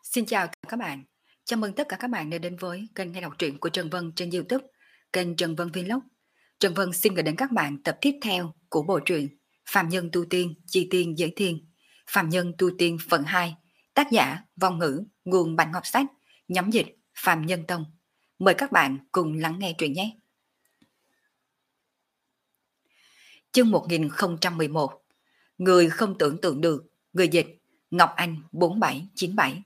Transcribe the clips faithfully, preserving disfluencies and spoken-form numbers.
Xin chào các bạn. Chào mừng tất cả các bạn đã đến với kênh nghe đọc truyện của Trần Vân trên YouTube, kênh Trần Vân Vlog. Trần Vân xin gửi đến các bạn tập tiếp theo của bộ truyện Phạm Nhân Tu Tiên, Chi Tiên Giới Thiên, Phạm Nhân Tu Tiên phần hai, tác giả Vong Ngữ, nguồn Bạch Ngọc Sách, nhóm dịch Phạm Nhân Tông. Mời các bạn cùng lắng nghe truyện nhé. Chương một nghìn không trăm mười một. Người không tưởng tượng được, người dịch Ngọc Anh bốn bảy chín bảy.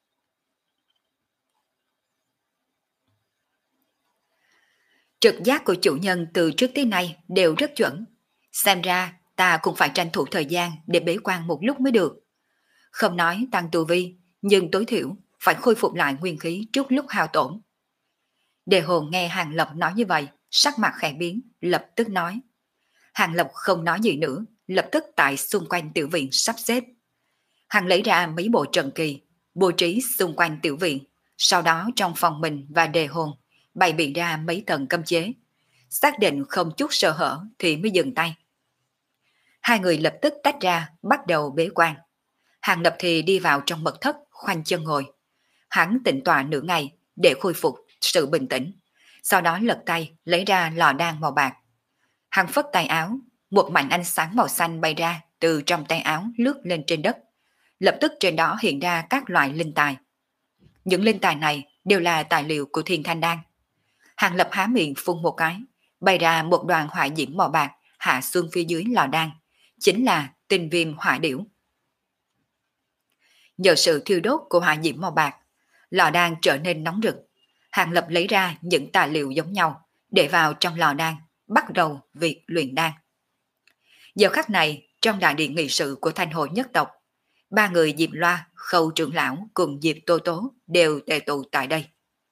Trực giác của chủ nhân từ trước tới nay đều rất chuẩn. Xem ra ta cũng phải tranh thủ thời gian để bế quan một lúc mới được. Không nói tăng tu vi, nhưng tối thiểu phải khôi phục lại nguyên khí trước lúc hao tổn. Đề hồn nghe Hàng Lập nói như vậy, sắc mặt khẽ biến, lập tức nói. Hàng Lập không nói gì nữa, lập tức tại xung quanh tiểu viện sắp xếp. Hàng lấy ra mấy bộ trận kỳ, bố trí xung quanh tiểu viện, sau đó trong phòng mình và đề hồn bày biện ra mấy tầng cấm chế, xác định không chút sơ hở thì mới dừng tay. Hai người lập tức tách ra, bắt đầu bế quan. Hàng Lập thì đi vào trong mật thất, khoanh chân ngồi. Hắn tĩnh tọa nửa ngày để khôi phục sự bình tĩnh, sau đó lật tay lấy ra lò đan màu bạc. Hắn phất tay áo, một mảnh ánh sáng màu xanh bay ra từ trong tay áo lướt lên trên đất. Lập tức trên đó hiện ra các loại linh tài. Những linh tài này đều là tài liệu của Thiên Thanh Đan. Hàng Lập há miệng phun một cái, bay ra một đoàn hỏa diễm màu bạc hạ xuống phía dưới lò đan, chính là tinh viêm hỏa điểu. Nhờ sự thiêu đốt của hỏa diễm màu bạc, lò đan trở nên nóng rực. Hàng Lập lấy ra những tài liệu giống nhau, để vào trong lò đan, bắt đầu việc luyện đan. Giờ khắc này, trong đại điện nghị sự của Thanh Hội nhất tộc, ba người Diệp Loa, Khâu trưởng lão cùng Diệp Tô Tố đều tề tụ tại đây.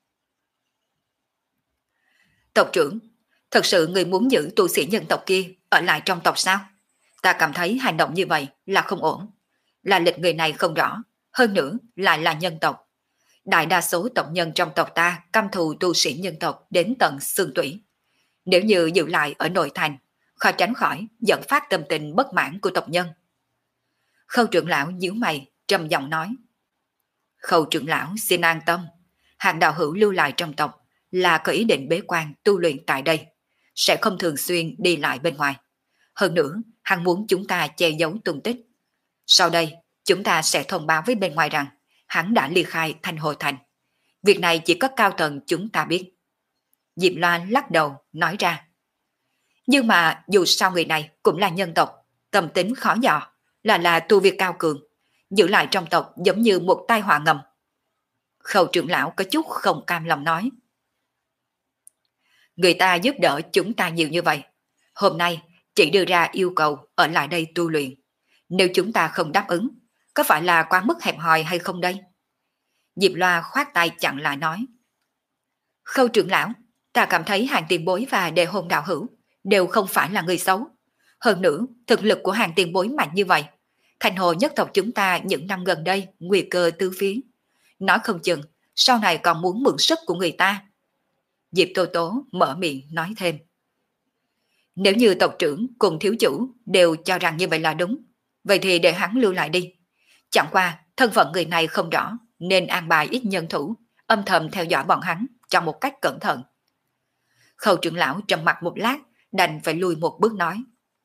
Tộc trưởng, thật sự người muốn giữ tu sĩ nhân tộc kia ở lại trong tộc sao? Ta cảm thấy hành động như vậy là không ổn. Là lịch người này không rõ, hơn nữa lại là nhân tộc. Đại đa số tộc nhân trong tộc ta căm thù tu sĩ nhân tộc đến tận xương tủy. Nếu như giữ lại ở nội thành, khó tránh khỏi dẫn phát tâm tình bất mãn của tộc nhân. Khâu trưởng lão nhíu mày, trầm giọng nói. Khâu trưởng lão xin an tâm, Hàng đạo hữu lưu lại trong tộc là có ý định bế quan tu luyện tại đây, sẽ không thường xuyên đi lại bên ngoài. Hơn nữa, hắn muốn chúng ta che giấu tung tích. Sau đây, chúng ta sẽ thông báo với bên ngoài rằng hắn đã ly khai Thanh Hồ Thành. Việc này chỉ có cao tầng chúng ta biết. Diệp Loan lắc đầu, nói ra. Nhưng mà dù sao người này cũng là nhân tộc, tâm tính khó dò, là là tu vi cao cường, giữ lại trong tộc giống như một tai họa ngầm. Khâu trưởng lão có chút không cam lòng nói. Người ta giúp đỡ chúng ta nhiều như vậy, hôm nay chỉ đưa ra yêu cầu ở lại đây tu luyện. Nếu chúng ta không đáp ứng, có phải là quá mức hẹp hòi hay không đây? Diệp Loa khoát tay chặn lại nói. Khâu trưởng lão, ta cảm thấy Hàng tiền bối và đề hồn đạo hữu đều không phải là người xấu. Hơn nữa, thực lực của Hàng tiền bối mạnh như vậy, Thành Hồ nhất tộc chúng ta những năm gần đây nguy cơ tứ phía. Nói không chừng, sau này còn muốn mượn sức của người ta. Diệp Tô Tố mở miệng nói thêm. Nếu như tộc trưởng cùng thiếu chủ đều cho rằng như vậy là đúng, vậy thì để hắn lưu lại đi. Chẳng qua, thân phận người này không rõ, nên an bài ít nhân thủ, âm thầm theo dõi bọn hắn trong một cách cẩn thận. Khâu trưởng lão trầm mặt một lát, đành phải lùi một bước nói.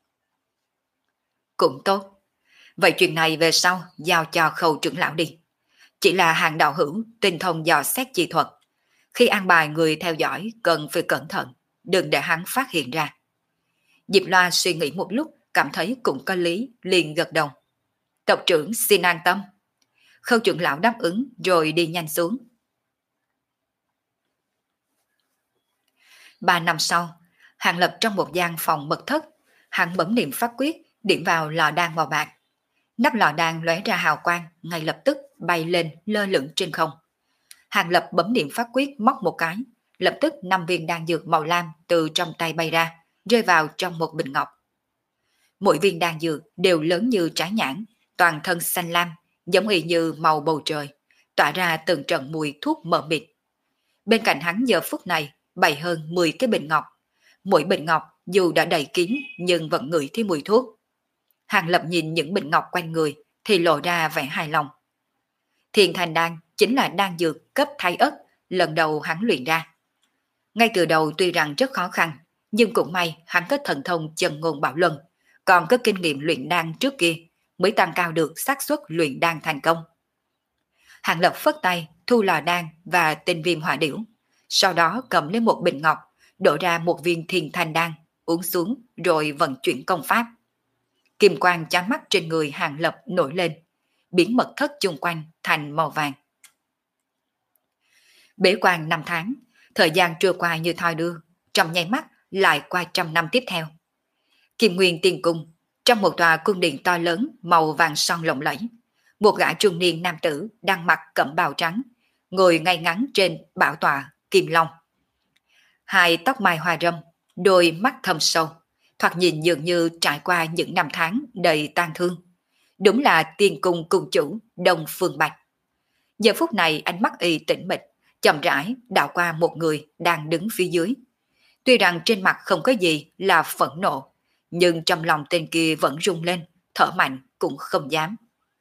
Cũng tốt. Vậy chuyện này về sau giao cho Khâu trưởng lão đi. Chỉ là Hàng đạo hữu tinh thông dò xét chi thuật. Khi an bài người theo dõi cần phải cẩn thận, đừng để hắn phát hiện ra. Diệp Loa suy nghĩ một lúc, cảm thấy cũng có lý, liền gật đầu. Tộc trưởng xin an tâm. Khâu trưởng lão đáp ứng rồi đi nhanh xuống. Ba năm sau, Hàng Lập trong một gian phòng mật thất, hắn bấm niệm pháp quyết, điểm vào lò đan màu bạc. Nắp lò đan lóe ra hào quang, ngay lập tức bay lên lơ lửng trên không. Hàng Lập bấm niệm pháp quyết móc một cái, lập tức năm viên đan dược màu lam từ trong tay bay ra, rơi vào trong một bình ngọc. Mỗi viên đan dược đều lớn như trái nhãn, toàn thân xanh lam, giống y như màu bầu trời, tỏa ra từng trận mùi thuốc mờ mịt. Bên cạnh hắn giờ phút này bày hơn mười cái bình ngọc, mỗi bình ngọc dù đã đầy kín nhưng vẫn ngửi thấy mùi thuốc. Hàng Lập nhìn những bình ngọc quanh người thì lộ ra vẻ hài lòng. Thiên Thành Đan chính là đan dược cấp thái ất lần đầu hắn luyện ra. Ngay từ đầu tuy rằng rất khó khăn, nhưng cũng may hắn có thần thông chân ngôn bảo luân, còn có kinh nghiệm luyện đan trước kia mới tăng cao được xác suất luyện đan thành công. Hàng Lập phất tay thu lò đan và tinh viêm hỏa điểu, sau đó cầm lên một bình ngọc, đổ ra một viên thiên thanh đan, uống xuống rồi vận chuyển công pháp. Kim quang chói mắt trên người Hàng Lập nổi lên, biến mật thất chung quanh thành màu vàng. Bế quan năm tháng, thời gian trôi qua như thoi đưa, trong nháy mắt lại qua trăm năm tiếp theo. Kim Nguyên Tiên Cung, trong một tòa cung điện to lớn màu vàng son lộng lẫy, một gã trung niên nam tử đang mặc cẩm bào trắng, ngồi ngay ngắn trên bảo tọa kim long. Hai tóc mai hoa râm, đôi mắt thâm sâu, thoạt nhìn dường như trải qua những năm tháng đầy tang thương. Đúng là Tiên Cung cung chủ Đông Phương Bạch. Giờ phút này ánh mắt y tĩnh mịch, chậm rãi đảo qua một người đang đứng phía dưới. Tuy rằng trên mặt không có gì là phẫn nộ, nhưng trong lòng tên kia vẫn rung lên, thở mạnh cũng không dám.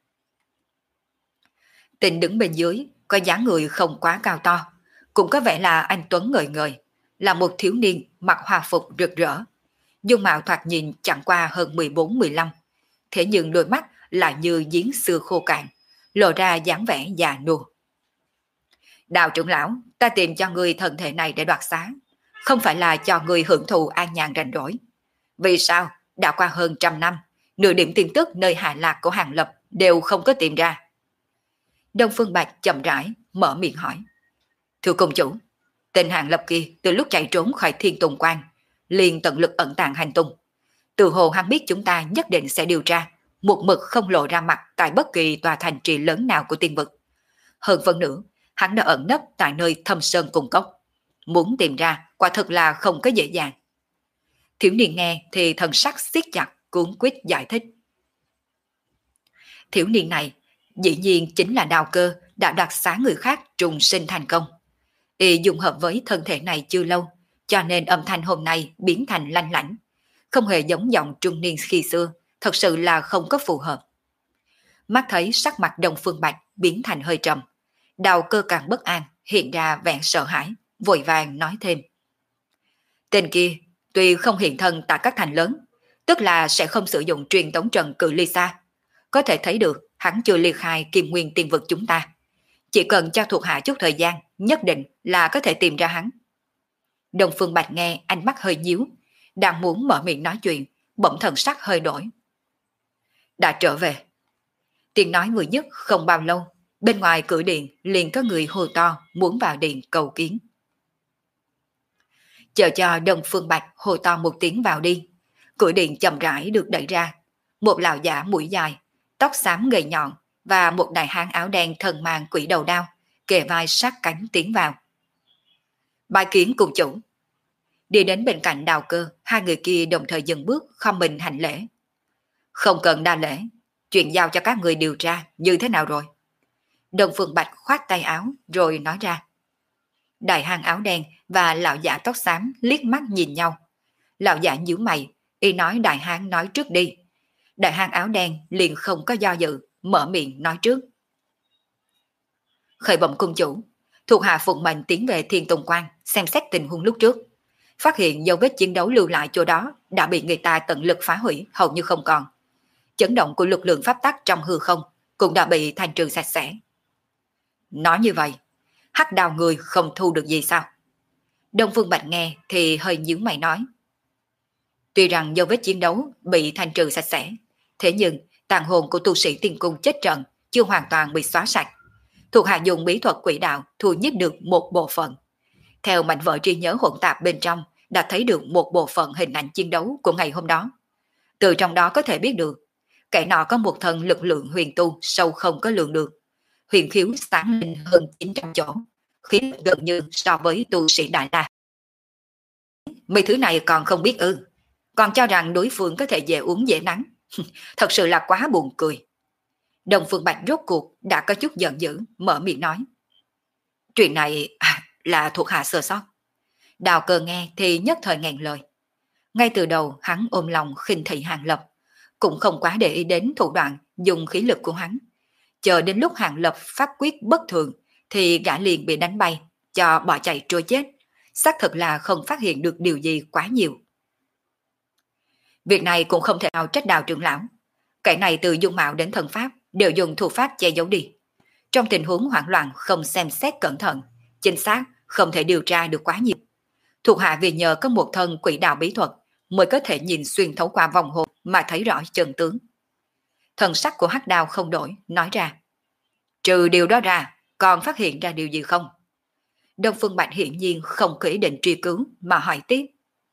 Tên đứng bên dưới, có dáng người không quá cao to, cũng có vẻ là anh tuấn ngời ngời, là một thiếu niên mặc hòa phục rực rỡ. Dung mạo thoạt nhìn chẳng qua hơn mười bốn mười lăm, thế nhưng đôi mắt lại như giếng xưa khô cạn, lộ ra dáng vẻ già nua. Đào trưởng lão, ta tìm cho người thân thể này để đoạt xá, không phải là cho người hưởng thụ an nhàn rảnh rỗi. Vì sao đã qua hơn trăm năm, nửa điểm tin tức nơi hạ lạc của Hàng Lập đều không có tìm ra? Đông Phương Bạch chậm rãi mở miệng hỏi. Thưa công chủ, tên Hàng Lập kia từ lúc chạy trốn khỏi Thiên Tùng Quan liền tận lực ẩn tàng hành tung. Từ hồ hắn biết chúng ta nhất định sẽ điều tra, một mực không lộ ra mặt tại bất kỳ tòa thành trì lớn nào của tiên vực. Hơn phần nữa, hắn đã ẩn nấp tại nơi thâm sơn cùng cốc. Muốn tìm ra quả thực là không có dễ dàng. Thiếu niên nghe thì thần sắc siết chặt, cuốn quyết giải thích. Thiếu niên này dĩ nhiên chính là Đào Cơ đã đoạt xá người khác trùng sinh thành công. Y dùng hợp với thân thể này chưa lâu, cho nên âm thanh hôm nay biến thành lanh lảnh, không hề giống giọng trung niên khi xưa, thật sự là không có phù hợp. Mắt thấy sắc mặt Đông Phương Bạch biến thành hơi trầm, Đào Cơ càng bất an, hiện ra vẻ sợ hãi, vội vàng nói thêm. Tên kia tuy không hiện thân tại các thành lớn, tức là sẽ không sử dụng truyền tống trận cự ly xa. Có thể thấy được hắn chưa ly khai Kim Nguyên Tiên vực chúng ta. Chỉ cần cho thuộc hạ chút thời gian, nhất định là có thể tìm ra hắn. Đông Phương Bạch nghe ánh mắt hơi nhíu, đang muốn mở miệng nói chuyện, bỗng thần sắc hơi đổi. Đã trở về. Tiếng nói vừa dứt không bao lâu, bên ngoài cửa điện liền có người hô to muốn vào điện cầu kiến. Chờ cho Đông Phương Bạch hô to một tiếng vào đi, cửa điện chậm rãi được đẩy ra. Một lão giả mũi dài, tóc xám gầy nhọn và một đại hán áo đen thần mang quỷ đầu đao, kề vai sát cánh tiến vào. Bài kiến cùng chủ. Đi đến bên cạnh Đào Cơ, hai người kia đồng thời dừng bước khom mình hành lễ. Không cần đa lễ, chuyện giao cho các người điều tra như thế nào rồi? Đông Phương Bạch khoát tay áo rồi nói ra. Đại hán áo đen và lão giả tóc xám liếc mắt nhìn nhau. Lão giả nhíu mày, y nói đại hán nói trước đi. Đại hán áo đen liền không có do dự, mở miệng nói trước. Khởi bẩm cung chủ, thuộc hạ phụng mệnh tiến về Thiên Tùng Quan xem xét tình huống lúc trước. Phát hiện dấu vết chiến đấu lưu lại chỗ đó đã bị người ta tận lực phá hủy hầu như không còn. Chấn động của lực lượng pháp tắc trong hư không cũng đã bị thanh trừ sạch sẽ. Nói như vậy, hắc đào người không thu được gì sao? Đông Phương Bạch nghe thì hơi nhíu mày nói. Tuy rằng dấu vết chiến đấu bị thanh trừ sạch sẽ, thế nhưng tàn hồn của tu sĩ tiên cung chết trận chưa hoàn toàn bị xóa sạch. Thuộc hạ dùng bí thuật quỷ đạo thu nhiếp được một bộ phận. Theo mảnh vỡ trí nhớ hỗn tạp bên trong, đã thấy được một bộ phận hình ảnh chiến đấu của ngày hôm đó. Từ trong đó có thể biết được, kẻ nọ có một thần lực lượng huyền tu sâu không có lượng được. Huyền khiếu sáng lên hơn chín trăm chỗ, khiến gần như so với tu sĩ Đại La. Mấy thứ này còn không biết ư, còn cho rằng đối phương có thể dễ uống dễ nắng. Thật sự là quá buồn cười. Đông Phương Bạch rốt cuộc đã có chút giận dữ, mở miệng nói. Chuyện này à, là thuộc hạ sơ sót. Đào Cơ nghe thì nhất thời ngàn lời. Ngay từ đầu hắn ôm lòng khinh thị Hàng Lập, cũng không quá để ý đến thủ đoạn dùng khí lực của hắn. chờ đến lúc Hàng Lập phát quyết bất thường thì gã liền bị đánh bay, cho bỏ chạy trôi chết. Xác thực là không phát hiện được điều gì quá nhiều. Việc này cũng không thể nào trách Đào trưởng lão. Cái này từ dung mạo đến thần pháp đều dùng thủ pháp che giấu đi. Trong tình huống hoảng loạn không xem xét cẩn thận, chính xác không thể điều tra được quá nhiều. Thuộc hạ vì nhờ có một thân quỷ đạo bí thuật mới có thể nhìn xuyên thấu qua vòng hồn mà thấy rõ chân tướng. Thần sắc của Hắc Đao không đổi, nói ra. Trừ điều đó ra, còn phát hiện ra điều gì không? Đông Phương Bạch hiển nhiên không có ý định truy cứu mà hỏi tiếp.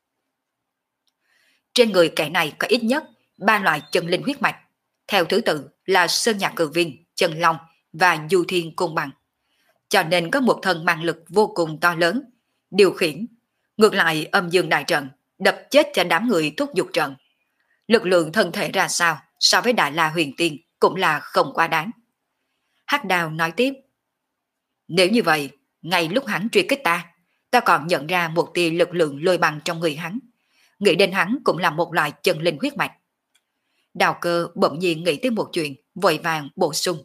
Trên người kẻ này có ít nhất ba loại chân linh huyết mạch, theo thứ tự là Sơn Nhạc Cử Viên, Chân Long và Du Thiên Cung Bằng. Cho nên có một thân mang lực vô cùng to lớn, điều khiển. Ngược lại âm dương đại trận, đập chết cho đám người thúc dục trận. Lực lượng thân thể ra sao so với Đại La Huyền Tiên cũng là không quá đáng. Hắc Đào nói tiếp. Nếu như vậy, ngay lúc hắn truy kích ta, ta còn nhận ra một tia lực lượng lôi bằng trong người hắn. Nghĩ đến hắn cũng là một loại chân linh huyết mạch. Đào Cơ bỗng nhiên nghĩ tới một chuyện, vội vàng bổ sung.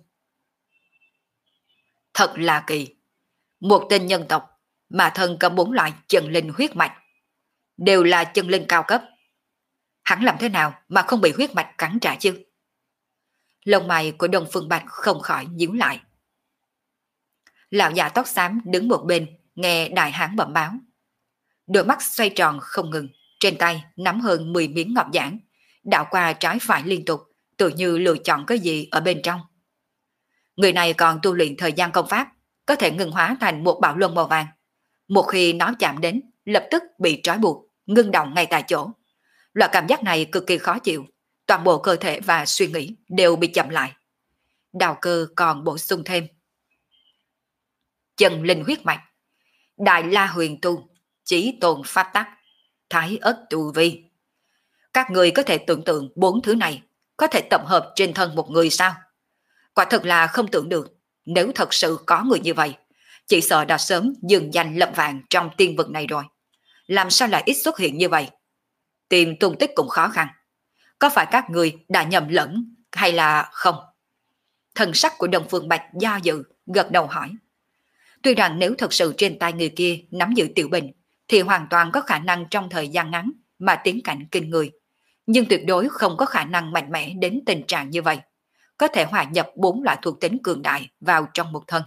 Thật là kỳ. Một tên nhân tộc mà thân có bốn loại chân linh huyết mạch. Đều là chân linh cao cấp. Hắn làm thế nào mà không bị huyết mạch cắn trả chứ? Lông mày của Đông Phương Bạch không khỏi nhíu lại. Lão già tóc xám đứng một bên, nghe đại hán bẩm báo. Đôi mắt xoay tròn không ngừng, trên tay nắm hơn mười miếng ngọc giản, đảo qua trái phải liên tục, tự như lựa chọn cái gì ở bên trong. Người này còn tu luyện thời gian công pháp, có thể ngừng hóa thành một bảo luân màu vàng. Một khi nó chạm đến, lập tức bị trói buộc, ngưng động ngay tại chỗ. Loại cảm giác này cực kỳ khó chịu, toàn bộ cơ thể và suy nghĩ đều bị chậm lại. Đào Cơ còn bổ sung thêm. Chân linh huyết mạch, Đại La Huyền Tu, Chí Tôn Pháp Tắc, Thái Ất Tu Vi. Các người có thể tưởng tượng bốn thứ này có thể tập hợp trên thân một người sao? Quả thật là không tưởng được, nếu thật sự có người như vậy, chỉ sợ đã sớm dừng danh lập vạn trong tiên vực này rồi. Làm sao lại ít xuất hiện như vậy? Tìm tung tích cũng khó khăn. Có phải các người đã nhầm lẫn hay là không? Thần sắc của Đông Phương Bạch do dự, gật đầu hỏi. Tuy rằng nếu thật sự trên tay người kia nắm giữ tiểu bình, thì hoàn toàn có khả năng trong thời gian ngắn mà tiến cảnh kinh người. Nhưng tuyệt đối không có khả năng mạnh mẽ đến tình trạng như vậy. Có thể hòa nhập bốn loại thuộc tính cường đại vào trong một thân.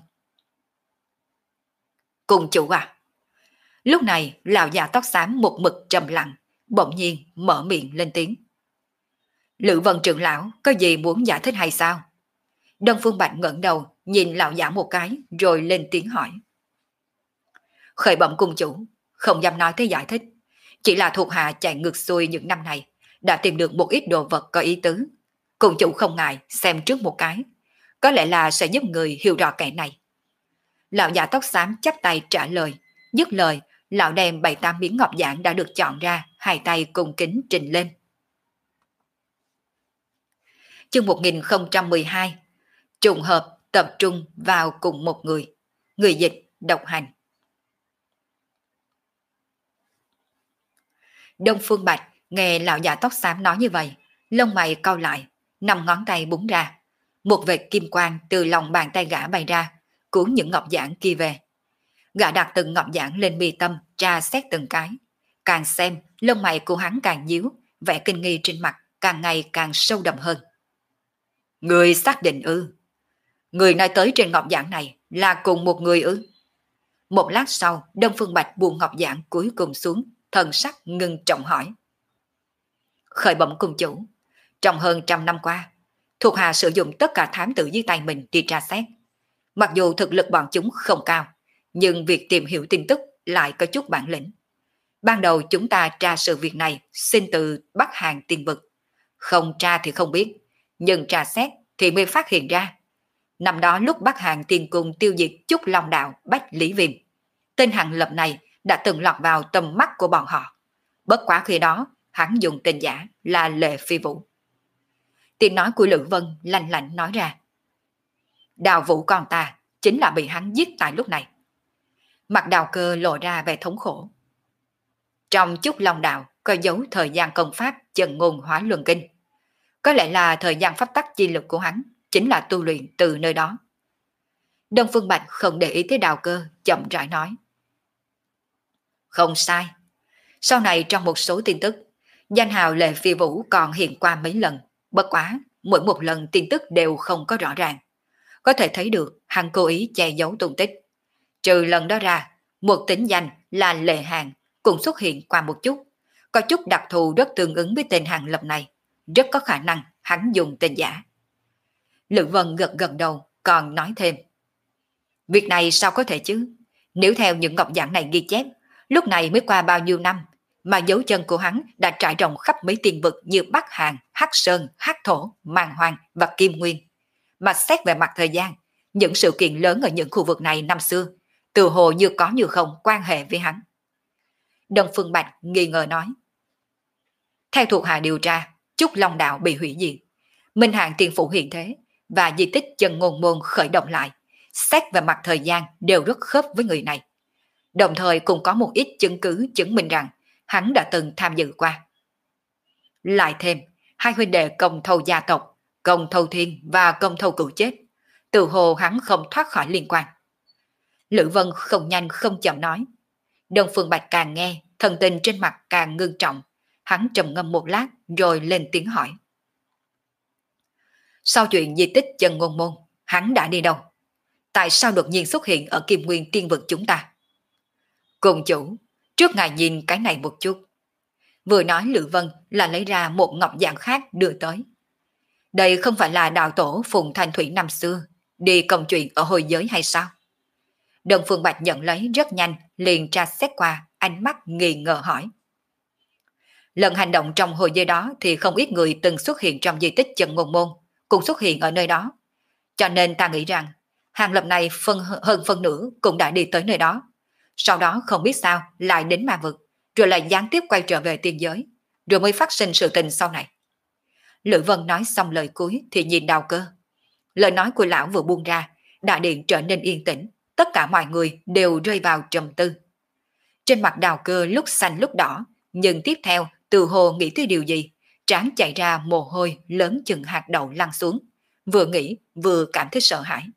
Cùng chủ à? Lúc này, lão già tóc xám một mực trầm lặng, bỗng nhiên mở miệng lên tiếng. Lữ Vân trưởng lão có gì muốn giải thích hay sao? Đông Phương Bạch ngẩng đầu, nhìn lão giả một cái, rồi lên tiếng hỏi. Khởi bẩm cung chủ, không dám nói thế giải thích. Chỉ là thuộc hạ chạy ngược xuôi những năm này, đã tìm được một ít đồ vật có ý tứ. Cung chủ không ngại xem trước một cái, có lẽ là sẽ giúp người hiểu rõ kẻ này. Lão giả tóc xám chắp tay trả lời, dứt lời, lão đem bảy tám miếng ngọc giản đã được chọn ra, hai tay cùng kính trình lên. Chương một nghìn không trăm mười hai, trùng hợp tập trung vào cùng một người. Người dịch độc hành. Đông Phương Bạch nghe lão già tóc xám nói như vậy, lông mày cau lại, năm ngón tay búng ra, một vệt kim quang từ lòng bàn tay gã bay ra, cuốn những ngọc giản kia về. Gã đặt từng ngọc giản lên mi tâm, tra xét từng cái. Càng xem, lông mày của hắn càng nhíu, vẻ kinh nghi trên mặt càng ngày càng sâu đậm hơn. Người xác định ư? Người nói tới trên ngọc giản này là cùng một người ư? Một lát sau, Đông Phương Bạch buông ngọc giản cuối cùng xuống, thần sắc ngưng trọng hỏi. Khởi bẩm cung chủ, trong hơn trăm năm qua, thuộc hạ sử dụng tất cả thám tử dưới tay mình đi tra xét. Mặc dù thực lực bọn chúng không cao, nhưng việc tìm hiểu tin tức lại có chút bản lĩnh. Ban đầu chúng ta tra sự việc này xin từ Bắc Hàn tiên vực. Không tra thì không biết, nhưng tra xét thì mới phát hiện ra. Năm đó lúc Bắc Hàn tiên cung tiêu diệt Trúc Long Đạo Bách Lý Viêm, tên Hàng Lập này đã từng lọt vào tầm mắt của bọn họ. Bất quá khi đó, hắn dùng tên giả là Lệ Phi Vũ. Tiếng nói của Lữ Vân lạnh lạnh nói ra. Đào Vũ con ta chính là bị hắn giết tại lúc này. Mặt Đào Cơ lộ ra vẻ thống khổ. Trong Trúc Long Đạo có dấu thời gian công pháp Chân Ngôn Hóa Luân Kinh. Có lẽ là thời gian pháp tắc chi lực của hắn chính là tu luyện từ nơi đó. Đông Phương Bạch không để ý tới Đào Cơ, chậm rãi nói. Không sai. Sau này trong một số tin tức, danh hào Lệ Phi Vũ còn hiện qua mấy lần, bất quá, mỗi một lần tin tức đều không có rõ ràng. Có thể thấy được hắn cố ý che giấu tung tích. Trừ lần đó ra, một tính danh là Lệ Hàng cũng xuất hiện qua một chút, có chút đặc thù rất tương ứng với tên Hàng Lập này, rất có khả năng hắn dùng tên giả. Lữ Vân gật gật đầu, còn nói thêm. Việc này sao có thể chứ? Nếu theo những ngọc giảng này ghi chép, lúc này mới qua bao nhiêu năm, mà dấu chân của hắn đã trải rộng khắp mấy tiên vực như Bắc Hàn, Hắc Sơn, Hắc Thổ, Màn Hoàng và Kim Nguyên. Mà xét về mặt thời gian, những sự kiện lớn ở những khu vực này năm xưa, từ hồ như có như không quan hệ với hắn. Đông Phương Bạch nghi ngờ nói. Theo thuộc hạ điều tra, Trúc Long Đạo bị hủy diệt, Minh Hàng Tiên Phủ hiện thế và di tích Chân Ngôn Môn khởi động lại, xét về mặt thời gian đều rất khớp với người này. Đồng thời cũng có một ít chứng cứ chứng minh rằng hắn đã từng tham dự qua. Lại thêm, hai huynh đệ Công Thâu gia tộc, Công Thâu Thiên và Công Thâu Cửu chết, từ hồ hắn không thoát khỏi liên quan. Lữ Vân không nhanh không chậm nói. Đông Phương Bạch càng nghe, thần tình trên mặt càng ngưng trọng. Hắn trầm ngâm một lát rồi lên tiếng hỏi. Sau chuyện di tích Chân Ngôn Môn, hắn đã đi đâu? Tại sao đột nhiên xuất hiện ở Kim Nguyên tiên vực chúng ta? Cùng chủ, trước ngài nhìn cái này một chút. Vừa nói Lữ Vân là lấy ra một ngọc dạng khác đưa tới. Đây không phải là đạo tổ Phùng Thanh Thủy năm xưa, đi công chuyện ở hồi giới hay sao? Đông Phương Bạch nhận lấy rất nhanh, liền tra xét qua, ánh mắt nghi ngờ hỏi. Lần hành động trong hồi giới đó thì không ít người từng xuất hiện trong di tích Chân Ngôn Môn, cũng xuất hiện ở nơi đó. Cho nên ta nghĩ rằng, Hàng Lập này phân hơn phân nửa cũng đã đi tới nơi đó. Sau đó không biết sao lại đến ma vực, rồi lại gián tiếp quay trở về tiên giới, rồi mới phát sinh sự tình sau này. Lữ Vân nói xong lời cuối thì nhìn Đào Cơ. Lời nói của lão vừa buông ra, đại điện trở nên yên tĩnh, tất cả mọi người đều rơi vào trầm tư. Trên mặt Đào Cơ lúc xanh lúc đỏ, nhưng tiếp theo từ hồ nghĩ tới điều gì, trán chạy ra mồ hôi lớn chừng hạt đậu lăn xuống, vừa nghĩ vừa cảm thấy sợ hãi.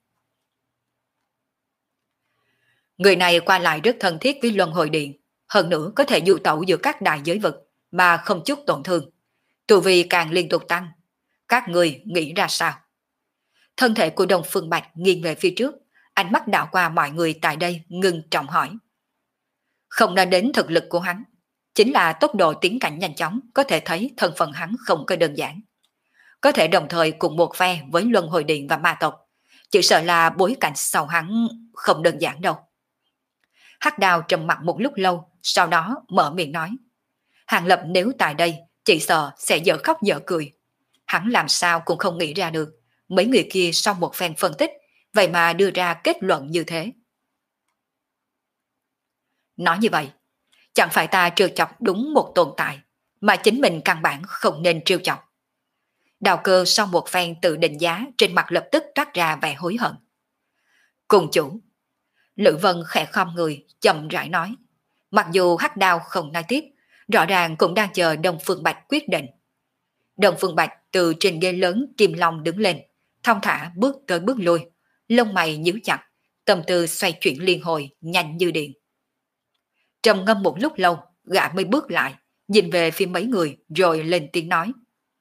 Người này qua lại rất thân thiết với Luân Hồi Điện, hơn nữa có thể du tẩu giữa các đại giới vực mà không chút tổn thương. Tu vi càng liên tục tăng. Các người nghĩ ra sao? Thân thể của Đông Phương Bạch nghiêng về phía trước, ánh mắt đảo qua mọi người tại đây ngưng trọng hỏi. Không nói đến thực lực của hắn, chính là tốc độ tiến cảnh nhanh chóng có thể thấy thân phận hắn không có đơn giản. Có thể đồng thời cùng một phe với Luân Hồi Điện và ma tộc, chỉ sợ là bối cảnh sau hắn không đơn giản đâu. Hắc Đào trầm mặt một lúc lâu, sau đó mở miệng nói. Hàng Lập nếu tại đây, chỉ sợ sẽ dở khóc dở cười. Hắn làm sao cũng không nghĩ ra được, mấy người kia sau một phen phân tích, vậy mà đưa ra kết luận như thế. Nói như vậy, chẳng phải ta trêu chọc đúng một tồn tại, mà chính mình căn bản không nên trêu chọc. Đào Cơ sau một phen tự định giá trên mặt lập tức toát ra vẻ hối hận. Cùng chủ, Lữ Vân khẽ khom người, chậm rãi nói. Mặc dù Hắc Đao không nói tiếp, rõ ràng cũng đang chờ Đông Phương Bạch quyết định. Đông Phương Bạch từ trên ghế lớn kim long đứng lên, thong thả bước tới bước lui, lông mày nhíu chặt, tâm tư xoay chuyển liên hồi, nhanh như điện. Trầm ngâm một lúc lâu, gã mới bước lại, nhìn về phía mấy người rồi lên tiếng nói.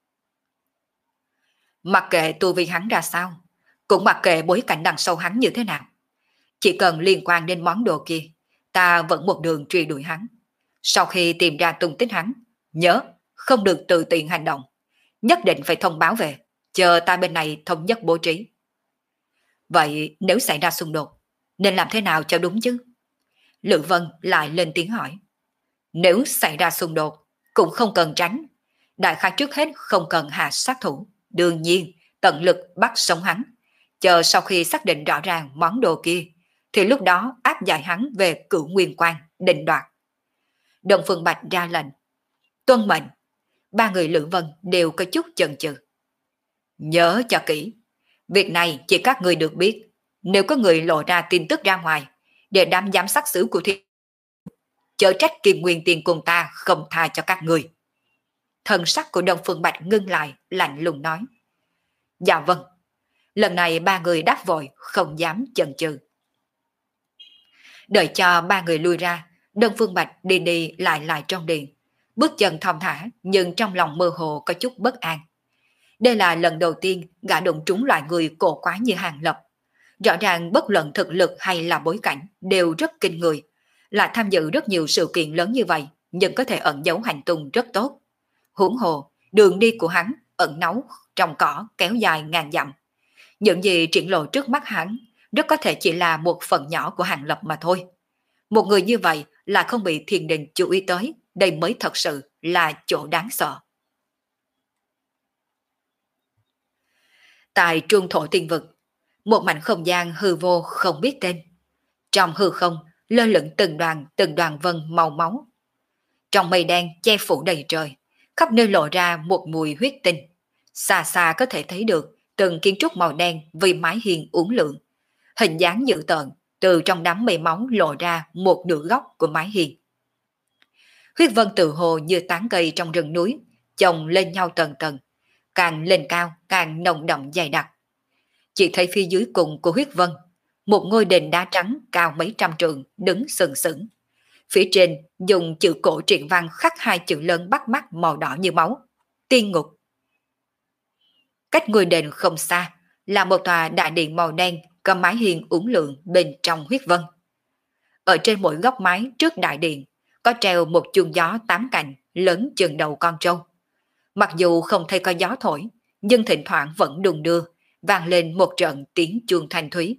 Mặc kệ tu vi hắn ra sao, cũng mặc kệ bối cảnh đằng sau hắn như thế nào. Chỉ cần liên quan đến món đồ kia, ta vẫn một đường truy đuổi hắn. Sau khi tìm ra tung tích hắn, nhớ, không được tự tiện hành động. Nhất định phải thông báo về, chờ ta bên này thống nhất bố trí. Vậy nếu xảy ra xung đột, nên làm thế nào cho đúng chứ? Lữ Vân lại lên tiếng hỏi. Nếu xảy ra xung đột, cũng không cần tránh. Đại khái trước hết không cần hạ sát thủ. Đương nhiên, tận lực bắt sống hắn. Chờ sau khi xác định rõ ràng món đồ kia, thì lúc đó áp giải hắn về Cửu Nguyên Quan, định đoạt. Đông Phương Bạch ra lệnh. Tuân mệnh. Ba người Lữ Vân đều có chút chần chừ. Nhớ cho kỹ. Việc này chỉ các người được biết. Nếu có người lộ ra tin tức ra ngoài, để đám giám sát xứ của thiên, chớ trách Kim Nguyên Tiên cùng ta không tha cho các người. Thần sắc của Đông Phương Bạch ngưng lại, lạnh lùng nói. Dạ vâng. Lần này ba người đáp vội, không dám chần chừ. Đợi cho ba người lui ra, Đơn Phương Bạch đi đi lại lại trong điện. Bước chân thong thả nhưng trong lòng mơ hồ có chút bất an. Đây là lần đầu tiên gã đụng trúng loại người cổ quái như Hàng Lập. Rõ ràng bất luận thực lực hay là bối cảnh đều rất kinh người, lại tham dự rất nhiều sự kiện lớn như vậy, nhưng có thể ẩn giấu hành tung rất tốt. Huống hồ, đường đi của hắn ẩn náu trong cỏ kéo dài ngàn dặm. Những gì triển lộ trước mắt hắn rất có thể chỉ là một phần nhỏ của Hàng Lập mà thôi. Một người như vậy là không bị thiên đình chú ý tới, đây mới thật sự là chỗ đáng sợ. Tại trung thổ tiên vực, một mảnh không gian hư vô không biết tên. Trong hư không, lơ lửng từng đoàn từng đoàn vân màu máu. Trong mây đen che phủ đầy trời, khắp nơi lộ ra một mùi huyết tinh. Xa xa có thể thấy được từng kiến trúc màu đen vì mái hiên uốn lượn. Hình dáng dữ tợn, từ trong đám mây máu lộ ra một nửa góc của mái hiên. Huyết vân tự hồ như tán cây trong rừng núi, chồng lên nhau tầng tầng, càng lên cao càng nồng đậm dày đặc. Chỉ thấy phía dưới cùng của huyết vân, một ngôi đền đá trắng cao mấy trăm trượng đứng sừng sững. Phía trên dùng chữ cổ truyện văn khắc hai chữ lớn bắt mắt màu đỏ như máu: Tiên ngục. Cách ngôi đền không xa là một tòa đại điện màu đen có mái hiên uốn lượn bên trong huyết vân. Ở trên mỗi góc mái trước đại điện có treo một chuông gió tám cạnh lớn chừng đầu con trâu. Mặc dù không thấy có gió thổi, nhưng thỉnh thoảng vẫn đùng đưa, vang lên một trận tiếng chuông thanh thúy.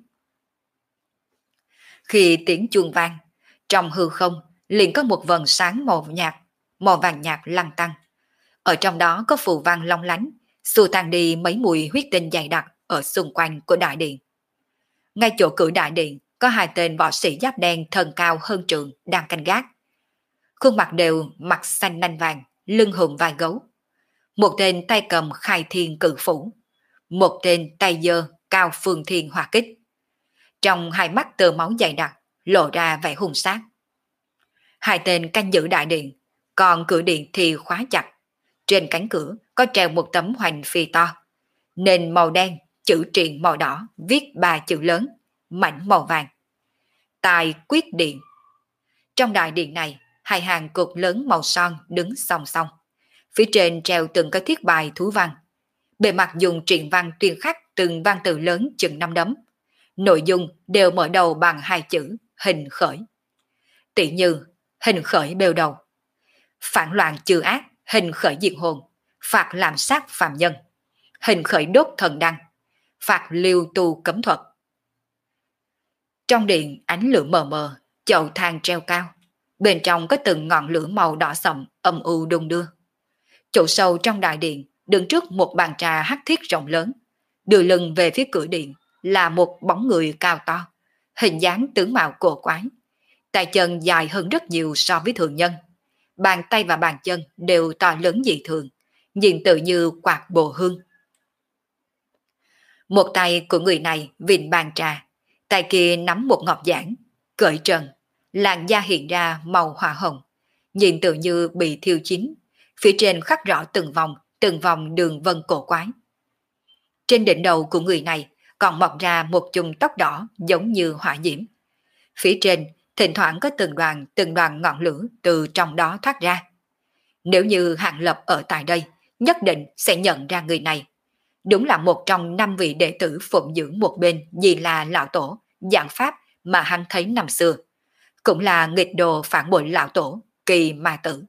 Khi tiếng chuông vang, trong hư không liền có một vầng sáng màu nhạt, màu vàng nhạt lăn tăn. Ở trong đó có phù văn long lánh, xua tan đi mấy mùi huyết tinh dày đặc ở xung quanh của đại điện. Ngay chỗ cửa đại điện có hai tên võ sĩ giáp đen thân cao hơn trượng đang canh gác. Khuôn mặt đều mặt xanh nanh vàng, lưng hùm vai gấu. Một tên tay cầm khai thiên cự phủ, một tên tay giơ cao phương thiên hỏa kích. Trong hai mắt tơ máu dày đặc lộ ra vẻ hung sát. Hai tên canh giữ đại điện, còn cửa điện thì khóa chặt. Trên cánh cửa có treo một tấm hoành phi to, nền màu đen, chữ triện màu đỏ, viết ba chữ lớn, mảnh màu vàng: Tài quyết điện. Trong đại điện này, hai hàng cột lớn màu son đứng song song. Phía trên treo từng cái thiết bài thú văn. Bề mặt dùng truyện văn tuyên khắc từng văn từ lớn chừng năm đấm. Nội dung đều mở đầu bằng hai chữ hình khởi. Tỷ như hình khởi bêu đầu: Phản loạn trừ ác, hình khởi diệt hồn, phạt làm sát phàm nhân. Hình khởi đốt thần đăng, phạt lưu tu cấm thuật. Trong điện ánh lửa mờ mờ, chậu than treo cao. Bên trong có từng ngọn lửa màu đỏ sậm âm u đung đưa. Chỗ sâu trong đại điện đứng trước một bàn trà hắc thiết rộng lớn. Đưa lưng về phía cửa điện là một bóng người cao to, hình dáng tướng mạo cổ quái. Tay chân dài hơn rất nhiều so với thường nhân. Bàn tay và bàn chân đều to lớn dị thường, nhìn tự như quạt bồ hương. Một tay của người này vịn bàn trà, tay kia nắm một ngọc giản, cởi trần, làn da hiện ra màu hỏa hồng, nhìn tự như bị thiêu chín. Phía trên khắc rõ từng vòng, từng vòng đường vân cổ quái. Trên đỉnh đầu của người này còn mọc ra một chùm tóc đỏ giống như hỏa diễm. Phía trên thỉnh thoảng có từng đoàn từng đoàn ngọn lửa từ trong đó thoát ra. Nếu như Hàng Lập ở tại đây, nhất định sẽ nhận ra người này. Đúng là một trong năm vị đệ tử phụng dưỡng một bên vì là lão tổ, giảng pháp mà hắn thấy năm xưa. Cũng là nghịch đồ phản bội lão tổ, Kỳ Ma Tử.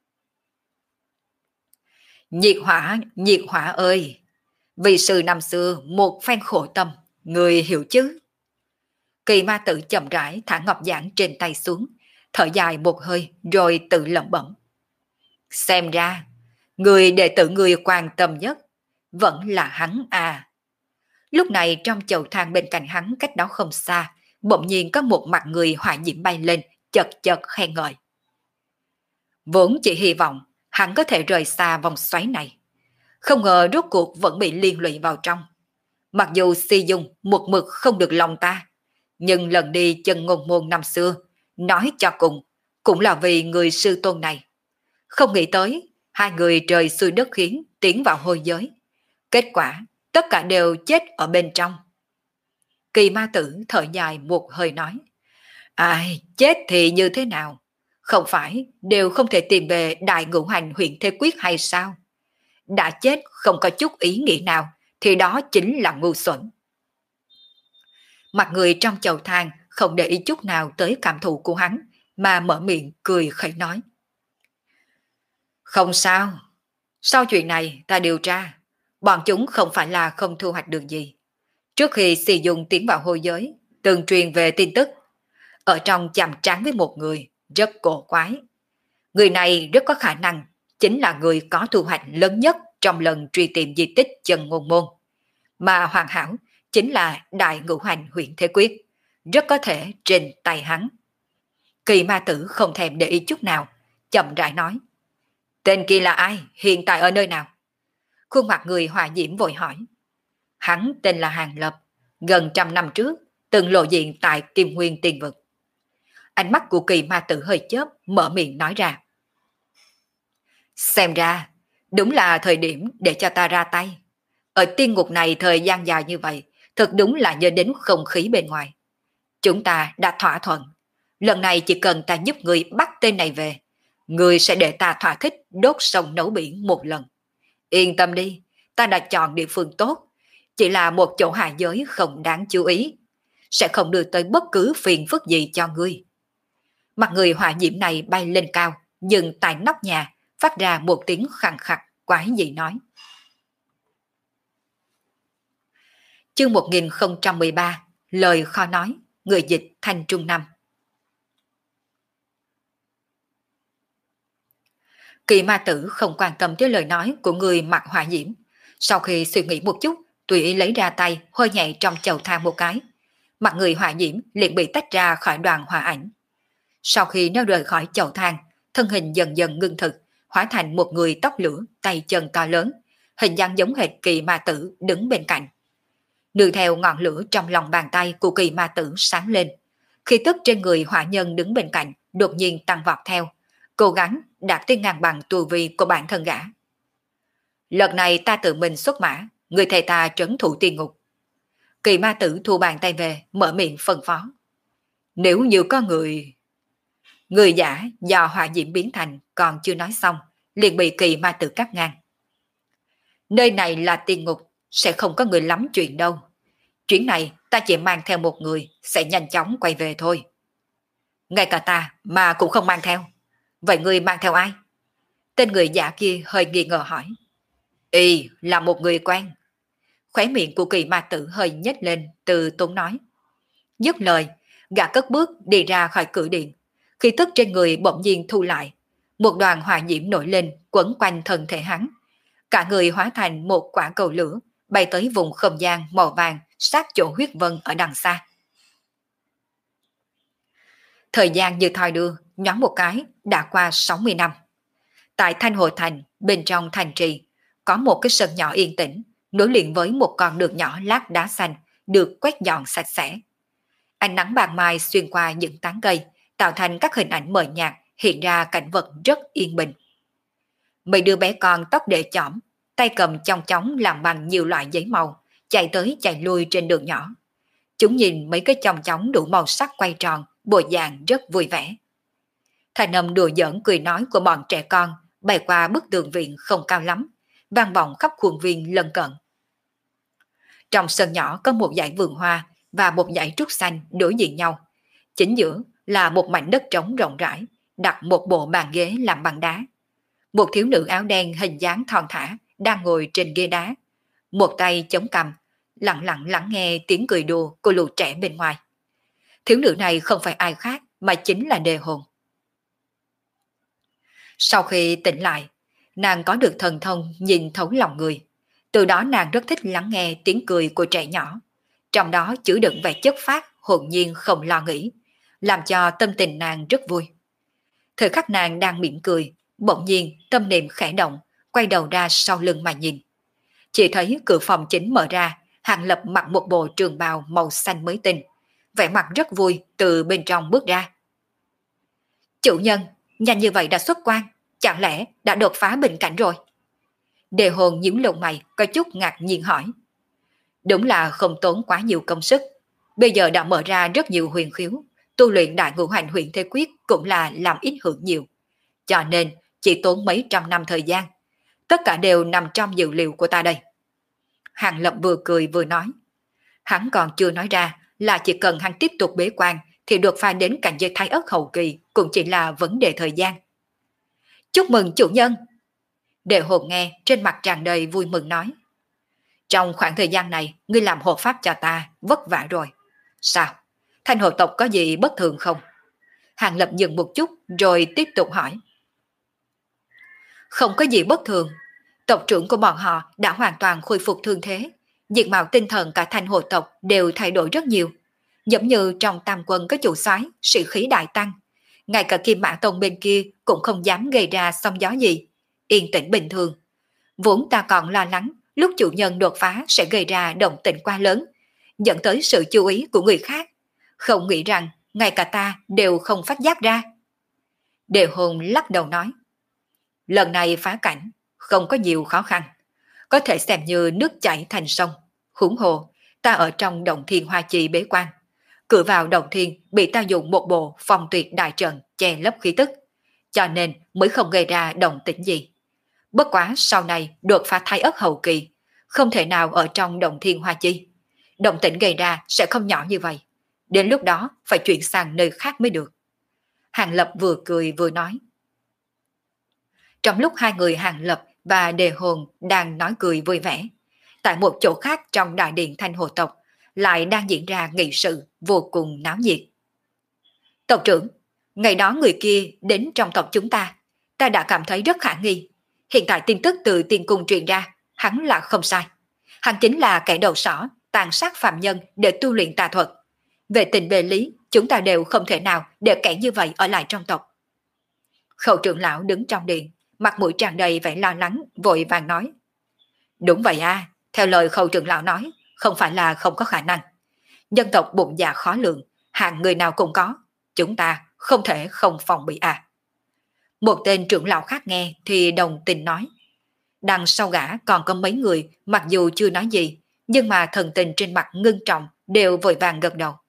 Nhiệt hỏa, nhiệt hỏa ơi! Vì sư năm xưa một phen khổ tâm, người hiểu chứ? Kỳ Ma Tử chậm rãi thả ngọc giản trên tay xuống, thở dài một hơi rồi tự lẩm bẩm. Xem ra, người đệ tử người quan tâm nhất vẫn là hắn à. Lúc này trong chậu than bên cạnh hắn cách đó không xa, bỗng nhiên có một mặt người hỏa diễm bay lên, chật chật khen ngợi. Vốn chỉ hy vọng hắn có thể rời xa vòng xoáy này. Không ngờ rốt cuộc vẫn bị liên lụy vào trong. Mặc dù Si Dung một mực không được lòng ta, nhưng lần đi chân ngôn môn năm xưa, nói cho cùng, cũng là vì người sư tôn này. Không nghĩ tới, hai người trời xuôi đất khiến tiến vào hôi giới. Kết quả, tất cả đều chết ở bên trong. Kỳ ma tử thở dài một hơi nói, ai, chết thì như thế nào? Không phải đều không thể tìm về đại ngũ hành huyện Thế Quyết hay sao? Đã chết không có chút ý nghĩ nào, thì đó chính là ngu xuẩn. Mặt người trong chầu than không để ý chút nào tới cảm thụ của hắn, mà mở miệng cười khẩy nói. Không sao, sau chuyện này ta điều tra, bọn chúng không phải là không thu hoạch được gì. Trước khi Si Dung tiến vào hôi giới, từng truyền về tin tức, ở trong chạm trán với một người rất cổ quái. Người này rất có khả năng chính là người có thu hoạch lớn nhất trong lần truy tìm di tích Chân Ngôn Môn. Mà hoàn hảo chính là đại ngũ hành huyện Thế Quyết, rất có thể trên tay hắn. Kỳ ma tử không thèm để ý chút nào, chậm rãi nói. Tên kia là ai, hiện tại ở nơi nào? Khuôn mặt người hòa diễm vội hỏi. Hắn tên là Hàng Lập, gần trăm năm trước, từng lộ diện tại Kim Nguyên Tiên Vực. Ánh mắt của kỳ ma tử hơi chớp, mở miệng nói ra. Xem ra, đúng là thời điểm để cho ta ra tay. Ở tiên ngục này thời gian dài như vậy, thật đúng là nhớ đến không khí bên ngoài. Chúng ta đã thỏa thuận. Lần này chỉ cần ta giúp người bắt tên này về, người sẽ để ta thỏa thích đốt sông nấu biển một lần. Yên tâm đi, ta đã chọn địa phương tốt, chỉ là một chỗ hạ giới không đáng chú ý, sẽ không đưa tới bất cứ phiền phức gì cho ngươi. Mặt người hỏa diễm này bay lên cao, dừng tại nóc nhà, phát ra một tiếng khàn khặt, quái dị nói. Chương một nghìn không trăm mười ba, lời khó nói, người dịch Thanh Trung Năm. Kỳ ma tử không quan tâm tới lời nói của người mặc hỏa diễm. Sau khi suy nghĩ một chút, tùy ý lấy ra tay, hơi nhảy trong chầu than một cái. Mặt người hỏa diễm liền bị tách ra khỏi đoàn hỏa ảnh. Sau khi nó rời khỏi chầu than, thân hình dần dần ngưng thực, hóa thành một người tóc lửa, tay chân to lớn, hình dáng giống hệt kỳ ma tử đứng bên cạnh. Nương theo ngọn lửa trong lòng bàn tay của kỳ ma tử sáng lên. Khi tức trên người hỏa nhân đứng bên cạnh đột nhiên tăng vọt theo, cố gắng đạt tới ngang bằng tu vi của bản thân gã. Lần này ta tự mình xuất mã, người thầy ta trấn thủ tiên ngục. Kỳ ma tử thu bàn tay về, mở miệng phân phó. Nếu như có người... Người giả do hỏa diễm biến thành còn chưa nói xong, liền bị kỳ ma tử cắt ngang. Nơi này là tiên ngục, sẽ không có người lắm chuyện đâu. Chuyến này ta chỉ mang theo một người, sẽ nhanh chóng quay về thôi. Ngay cả ta mà cũng không mang theo. Vậy người mang theo ai? Tên người giả kia hơi nghi ngờ hỏi. Y là một người quen. Khóe miệng của kỳ ma tử hơi nhếch lên, từ tốn nói. Dứt lời, gã cất bước đi ra khỏi cửa điện. Khi tức trên người bỗng nhiên thu lại, một đoàn hỏa diễm nổi lên quấn quanh thân thể hắn. Cả người hóa thành một quả cầu lửa, bay tới vùng không gian màu vàng sát chỗ huyết vân ở đằng xa. Thời gian như thoi đưa, nhoáng một cái, đã qua sáu mươi năm. Tại Thanh Hồ Thành, bên trong thành trì, có một cái sân nhỏ yên tĩnh, nối liền với một con đường nhỏ lát đá xanh, được quét dọn sạch sẽ. Ánh nắng ban mai xuyên qua những tán cây, tạo thành các hình ảnh mờ nhạt, hiện ra cảnh vật rất yên bình. Mấy đứa bé con tóc để chỏm, tay cầm chong chóng làm bằng nhiều loại giấy màu, chạy tới chạy lui trên đường nhỏ. Chúng nhìn mấy cái chong chóng đủ màu sắc quay tròn, bộ dạng rất vui vẻ. Thành âm đùa giỡn cười nói của bọn trẻ con bay qua bức tường viện không cao lắm, vang vọng khắp khuôn viên lân cận. Trong sân nhỏ có một dãy vườn hoa và một dãy trúc xanh đối diện nhau. Chính giữa là một mảnh đất trống rộng rãi, đặt một bộ bàn ghế làm bằng đá. Một thiếu nữ áo đen hình dáng thon thả đang ngồi trên ghế đá, một tay chống cằm, lặng lặng lắng nghe tiếng cười đùa của lũ trẻ bên ngoài. Thiếu nữ này không phải ai khác mà chính là Đề Hồn. Sau khi tỉnh lại, nàng có được thần thông nhìn thấu lòng người. Từ đó nàng rất thích lắng nghe tiếng cười của trẻ nhỏ, trong đó chứa đựng vẻ chất phác, hồn nhiên không lo nghĩ, làm cho tâm tình nàng rất vui. Thời khắc nàng đang mỉm cười, bỗng nhiên tâm niệm khẽ động, quay đầu ra sau lưng mà nhìn. Chỉ thấy cửa phòng chính mở ra, Hàng Lập mặc một bộ trường bào màu xanh mới tinh, vẻ mặt rất vui từ bên trong bước ra. Chủ nhân, nhanh như vậy đã xuất quan, chẳng lẽ đã đột phá bình cảnh rồi? Đề Hồn nhíu lông mày, có chút ngạc nhiên hỏi. Đúng là không tốn quá nhiều công sức. Bây giờ đã mở ra rất nhiều huyền khiếu, tu luyện đại ngũ hành huyền thế quyết cũng là làm ít hưởng nhiều. Cho nên chỉ tốn mấy trăm năm thời gian. Tất cả đều nằm trong dự liệu của ta đây. Hàng Lập vừa cười vừa nói. Hắn còn chưa nói ra là chỉ cần hắn tiếp tục bế quan thì đột phá đến cảnh giới thái ất hậu kỳ cũng chỉ là vấn đề thời gian. Chúc mừng chủ nhân! Đệ hồn nghe trên mặt tràn đầy vui mừng nói. Trong khoảng thời gian này, ngươi làm hộ pháp cho ta, vất vả rồi. Sao? Thanh hồ tộc có gì bất thường không? Hàng Lập dừng một chút rồi tiếp tục hỏi. Không có gì bất thường. Tộc trưởng của bọn họ đã hoàn toàn khôi phục thương thế. Diện mạo tinh thần cả thanh hồ tộc đều thay đổi rất nhiều. Giống như trong tam quân có chủ soái, sĩ khí đại tăng. Ngay cả Kim Mã Tông bên kia cũng không dám gây ra sóng gió gì. Yên tĩnh bình thường. Vốn ta còn lo lắng lúc chủ nhân đột phá sẽ gây ra động tĩnh quá lớn, dẫn tới sự chú ý của người khác. Không nghĩ rằng ngay cả ta đều không phát giác ra. Đề hồn lắc đầu nói. Lần này phá cảnh không có nhiều khó khăn, có thể xem như nước chảy thành sông. Huống hồ, ta ở trong động thiên hoa chi bế quan. Cửa vào động thiên bị ta dùng một bộ phong tuyệt đại trận che lấp khí tức, cho nên mới không gây ra động tĩnh gì. Bất quá sau này đột phá thái ất hậu kỳ, không thể nào ở trong động thiên hoa chi. Động tĩnh gây ra sẽ không nhỏ như vậy. Đến lúc đó phải chuyển sang nơi khác mới được. Hàng Lập vừa cười vừa nói. Trong lúc hai người Hàng Lập và Đề Hồn đang nói cười vui vẻ, tại một chỗ khác trong đại điện Thanh Hồ tộc lại đang diễn ra nghị sự vô cùng náo nhiệt. Tộc trưởng, ngày đó người kia đến trong tộc chúng ta, ta đã cảm thấy rất khả nghi. Hiện tại tin tức từ tiên cung truyền ra, hắn là không sai. Hắn chính là kẻ đầu sỏ, tàn sát phạm nhân để tu luyện tà thuật. Về tình về lý, chúng ta đều không thể nào để kẻ như vậy ở lại trong tộc. Khâu trưởng lão đứng trong điện, mặt mũi tràn đầy vẻ lo lắng, vội vàng nói. Đúng vậy à, theo lời khâu trưởng lão nói, không phải là không có khả năng. Dân tộc bụng dạ khó lường, hạng người nào cũng có. Chúng ta không thể không phòng bị à. Một tên trưởng lão khác nghe thì đồng tình nói. Đằng sau gã còn có mấy người mặc dù chưa nói gì, nhưng mà thần tình trên mặt ngưng trọng đều vội vàng gật đầu.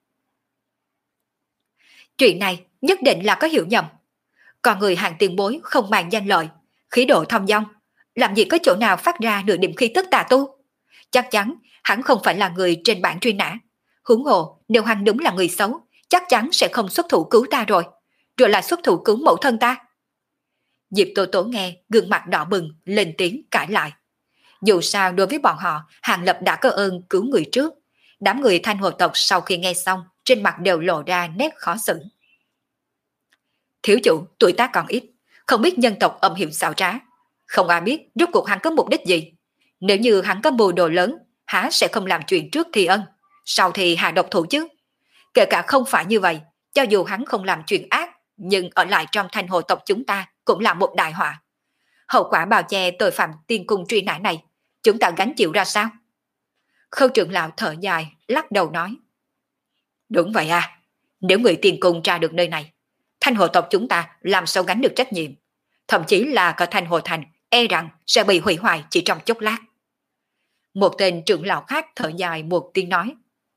Chuyện này nhất định là có hiểu nhầm. Còn người hàng tiền bối không màng danh lợi, khí độ thong dong, làm gì có chỗ nào phát ra nửa điểm khí tức tà tu. Chắc chắn hắn không phải là người trên bảng truy nã. Huống hồ nếu hắn đúng là người xấu, chắc chắn sẽ không xuất thủ cứu ta rồi, rồi lại xuất thủ cứu mẫu thân ta. Diệp Tô Tố nghe gương mặt đỏ bừng lên tiếng cãi lại. Dù sao đối với bọn họ, Hàng Lập đã có ơn cứu người trước. Đám người Thanh Hồ tộc sau khi nghe xong, trên mặt đều lộ ra nét khó xử. Thiếu chủ, tuổi tác còn ít, không biết nhân tộc âm hiểm xảo trá. Không ai biết rốt cuộc hắn có mục đích gì. Nếu như hắn có mưu đồ lớn, há sẽ không làm chuyện trước thì ân, sau thì hạ độc thủ chứ. Kể cả không phải như vậy, cho dù hắn không làm chuyện ác, nhưng ở lại trong Thanh Hồ tộc chúng ta cũng là một đại họa. Hậu quả bào che tội phạm tiên cung truy nã này, chúng ta gánh chịu ra sao? Khâu trưởng lão thở dài, lắc đầu nói. Đúng vậy à, nếu người tiên cung tra được nơi này, Thanh Hồ tộc chúng ta làm sao gánh được trách nhiệm. Thậm chí là cả Thanh Hồ thành e rằng sẽ bị hủy hoại chỉ trong chốc lát. Một tên trưởng lão khác thở dài một tiếng nói.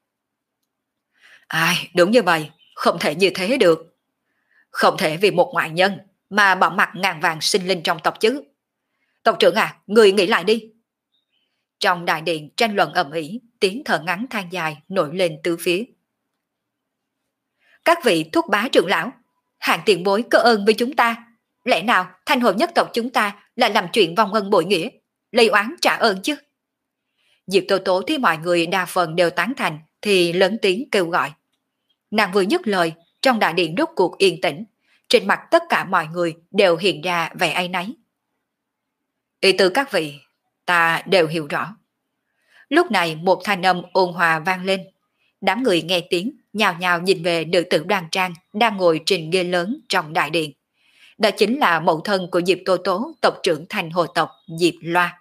Ai, đúng như vậy, không thể như thế được. Không thể vì một ngoại nhân mà bỏ mặt ngàn vàng sinh linh trong tộc chứ. Tộc trưởng à, người nghĩ lại đi. Trong đại điện tranh luận ầm ĩ, tiếng thở ngắn than dài nổi lên tứ phía. Các vị thúc bá trưởng lão, Hạng tiền bối có ơn với chúng ta. Lẽ nào Thanh Hồ nhất tộc chúng ta lại làm chuyện vong ân bội nghĩa, lấy oán trả ơn chứ? Diệp Tô Tố thấy mọi người đa phần đều tán thành thì lớn tiếng kêu gọi. Nàng vừa dứt lời, trong đại điện rốt cuộc yên tĩnh, trên mặt tất cả mọi người đều hiện ra vẻ áy náy. Ý tư các vị, ta đều hiểu rõ. Lúc này một thanh âm ôn hòa vang lên. Đám người nghe tiếng, nhào nhào nhìn về nữ tử đoan trang đang ngồi trên ghế lớn trong đại điện. Đó chính là mẫu thân của Diệp Tô Tố, tộc trưởng Thanh Hồ tộc Diệp Loa.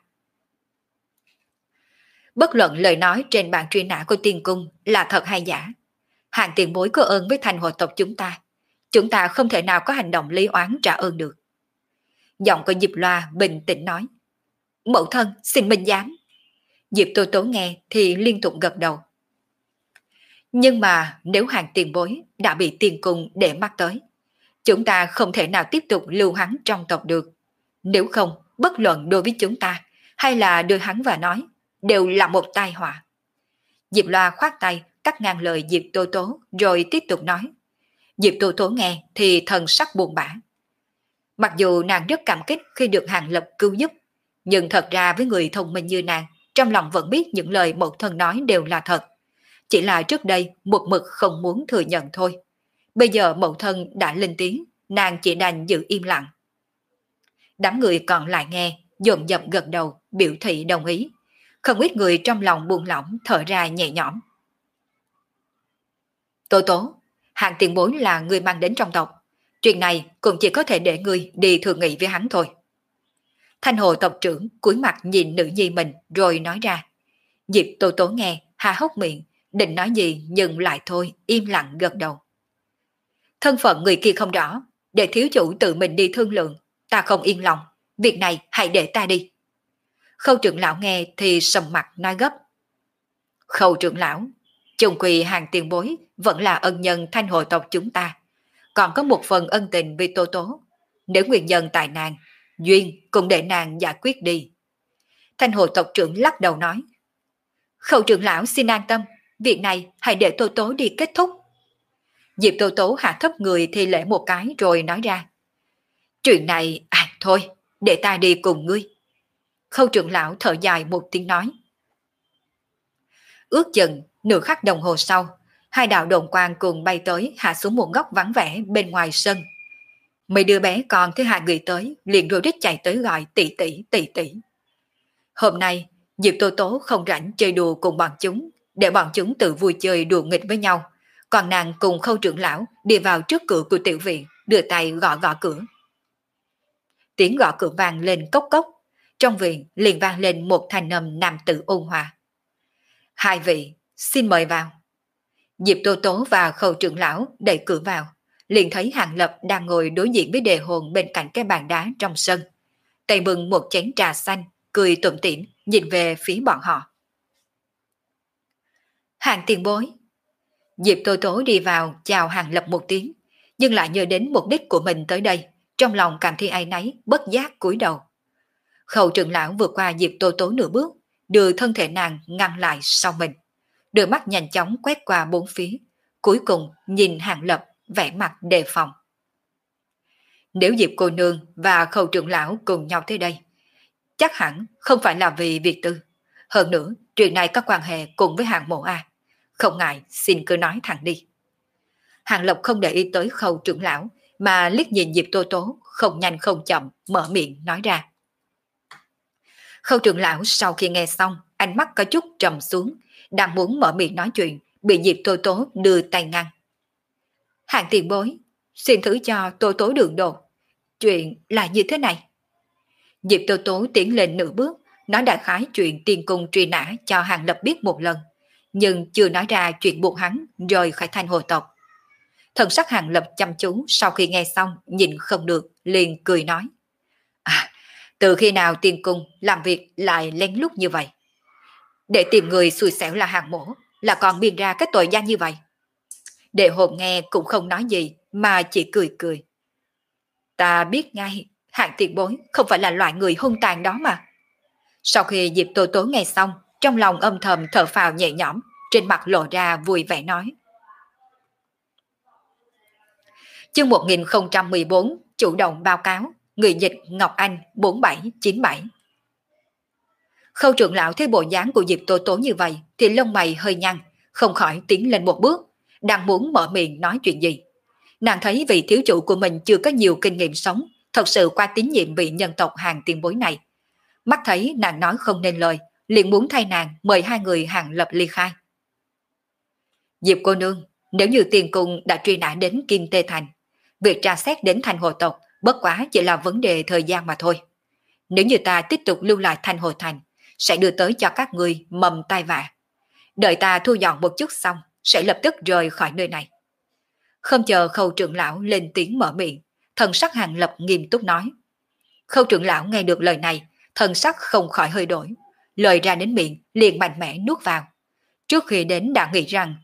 Bất luận lời nói trên bảng truy nã của tiên cung là thật hay giả, Hạng tiền bối có ơn với Thanh Hồ tộc chúng ta, chúng ta không thể nào có hành động lý oán trả ơn được. Giọng của Diệp Loa bình tĩnh nói. Mẫu thân xin minh giám. Diệp Tô Tố nghe thì liên tục gật đầu. Nhưng mà nếu Hàng tiền bối đã bị tiền cung để mắt tới, chúng ta không thể nào tiếp tục lưu hắn trong tộc được. Nếu không, bất luận đối với chúng ta, hay là đưa hắn vào nói, đều là một tai họa. Diệp Loa khoát tay, cắt ngang lời Diệp Tô Tố, rồi tiếp tục nói. Diệp Tô Tố nghe thì thần sắc buồn bã. Mặc dù nàng rất cảm kích khi được Hàng Lập cứu giúp, nhưng thật ra với người thông minh như nàng, trong lòng vẫn biết những lời mẫu thân nói đều là thật. Chỉ là trước đây một mực không muốn thừa nhận thôi. Bây giờ mẫu thân đã lên tiếng, nàng chỉ đành giữ im lặng. Đám người còn lại nghe, dồn dập gật đầu, biểu thị đồng ý. Không ít người trong lòng buông lỏng thở ra nhẹ nhõm. Tố Tố, Hàng tiền bối là người mang đến trong tộc. Chuyện này cũng chỉ có thể để người đi thường nghị với hắn thôi. Thanh Hồ tộc trưởng cúi mặt nhìn nữ nhi mình rồi nói ra. Diệp Tô Tố nghe, há hốc miệng, định nói gì nhưng lại thôi, im lặng gật đầu. Thân phận người kia không rõ, để thiếu chủ tự mình đi thương lượng, ta không yên lòng, việc này hãy để ta đi. Khâu trưởng lão nghe thì sầm mặt nói gấp. Khâu trưởng lão, chung quy Hàng tiền bối vẫn là ân nhân Thanh Hồ tộc chúng ta, còn có một phần ân tình vì Tô Tố. Nếu nguyên nhân tại nàng, duyên cũng để nàng giải quyết đi. Thanh Hồ tộc trưởng lắc đầu nói. Khâu trưởng lão xin an tâm, việc này hãy để Tô Tố đi kết thúc. Diệp Tô Tố hạ thấp người thì lễ một cái rồi nói ra. Chuyện này, à thôi, để ta đi cùng ngươi. Khâu trưởng lão thở dài một tiếng nói. Ước chừng nửa khắc đồng hồ sau, hai đạo đồn quang cùng bay tới hạ xuống một góc vắng vẻ bên ngoài sân. Mấy đứa bé con thứ hai người tới liền rối rít chạy tới gọi tỷ tỷ tỷ tỷ. Hôm nay Diệp Tô Tố không rảnh chơi đùa cùng bọn chúng, để bọn chúng tự vui chơi đùa nghịch với nhau. Còn nàng cùng Khâu trưởng lão đi vào trước cửa của tiểu viện, đưa tay gõ gõ cửa. Tiếng gõ cửa vang lên cốc cốc, trong viện liền vang lên một thanh âm nam tử ôn hòa. Hai vị, xin mời vào. Diệp Tô Tố và Khâu trưởng lão đẩy cửa vào, liền thấy Hàng Lập đang ngồi đối diện với đề hồn bên cạnh cái bàn đá trong sân. Tay bưng một chén trà xanh, cười tủm tỉm nhìn về phía bọn họ. Hàng tiền bối. Diệp Tô Tố đi vào chào Hàng Lập một tiếng, nhưng lại nhớ đến mục đích của mình tới đây, trong lòng cảm thấy áy náy, bất giác cúi đầu. Khâu trưởng lão vượt qua Diệp Tô Tố nửa bước, đưa thân thể nàng ngăn lại sau mình. Đôi mắt nhanh chóng quét qua bốn phía, cuối cùng nhìn Hàng Lập vẻ mặt đề phòng. Nếu Diệp cô nương và Khâu trưởng lão cùng nhau tới đây, chắc hẳn không phải là vì việc tư. Hơn nữa, chuyện này có quan hệ cùng với Hàng mộ A. Không ngại, xin cứ nói thẳng đi. Hàng Lập không để ý tới Khâu trưởng lão, mà liếc nhìn Diệp Tô Tố, không nhanh không chậm, mở miệng nói ra. Khâu trưởng lão sau khi nghe xong, ánh mắt có chút trầm xuống, đang muốn mở miệng nói chuyện, bị Diệp Tô Tố đưa tay ngăn. Hàng tiền bối, xin thứ cho Tô Tố đường đột. Chuyện là như thế này. Diệp Tô Tố tiến lên nửa bước, nói đại khái chuyện tiền cung truy nã cho Hàng Lập biết một lần, nhưng chưa nói ra chuyện buộc hắn rời khỏi Thanh Hồ tộc. Thần sắc Hàng Lập chăm chú sau khi nghe xong nhìn không được, liền cười nói. À, từ khi nào tiền cung làm việc lại lén lút như vậy? Để tìm người xui xẻo là Hàng mổ, là còn biên ra cái tội danh như vậy. Đệ hồn nghe cũng không nói gì, mà chỉ cười cười. Ta biết ngay, Hàng tiền bối không phải là loại người hung tàn đó mà. Sau khi Diệp Tô Tố nghe xong, trong lòng âm thầm thở phào nhẹ nhõm, trên mặt lộ ra vui vẻ nói. Chương một nghìn không trăm mười bốn, chủ động báo cáo, người dịch Ngọc Anh bốn bảy chín bảy. Khâu trưởng lão thấy bộ dáng của Diệp Tô Tố như vậy thì lông mày hơi nhăn, không khỏi tiến lên một bước, đang muốn mở miệng nói chuyện gì. Nàng thấy vị thiếu chủ của mình chưa có nhiều kinh nghiệm sống, thật sự qua tín nhiệm vị nhân tộc Hàng tiền bối này. Mắt thấy nàng nói không nên lời, liền muốn thay nàng mời hai người Hàng Lập ly khai. Diệp cô nương, nếu như tiền cung đã truy nã đến Kim Tê Thành, việc tra xét đến Thanh Hồ tộc bất quá chỉ là vấn đề thời gian mà thôi. Nếu như ta tiếp tục lưu lại Thanh Hồ Thành, sẽ đưa tới cho các người mầm tai vạ. Đợi ta thu dọn một chút xong, sẽ lập tức rời khỏi nơi này. Không chờ Khâu trưởng lão lên tiếng mở miệng, thần sắc Hàng Lập nghiêm túc nói. Khâu trưởng lão nghe được lời này, thần sắc không khỏi hơi đổi, lời ra đến miệng liền mạnh mẽ nuốt vào. Trước khi đến đã nghĩ rằng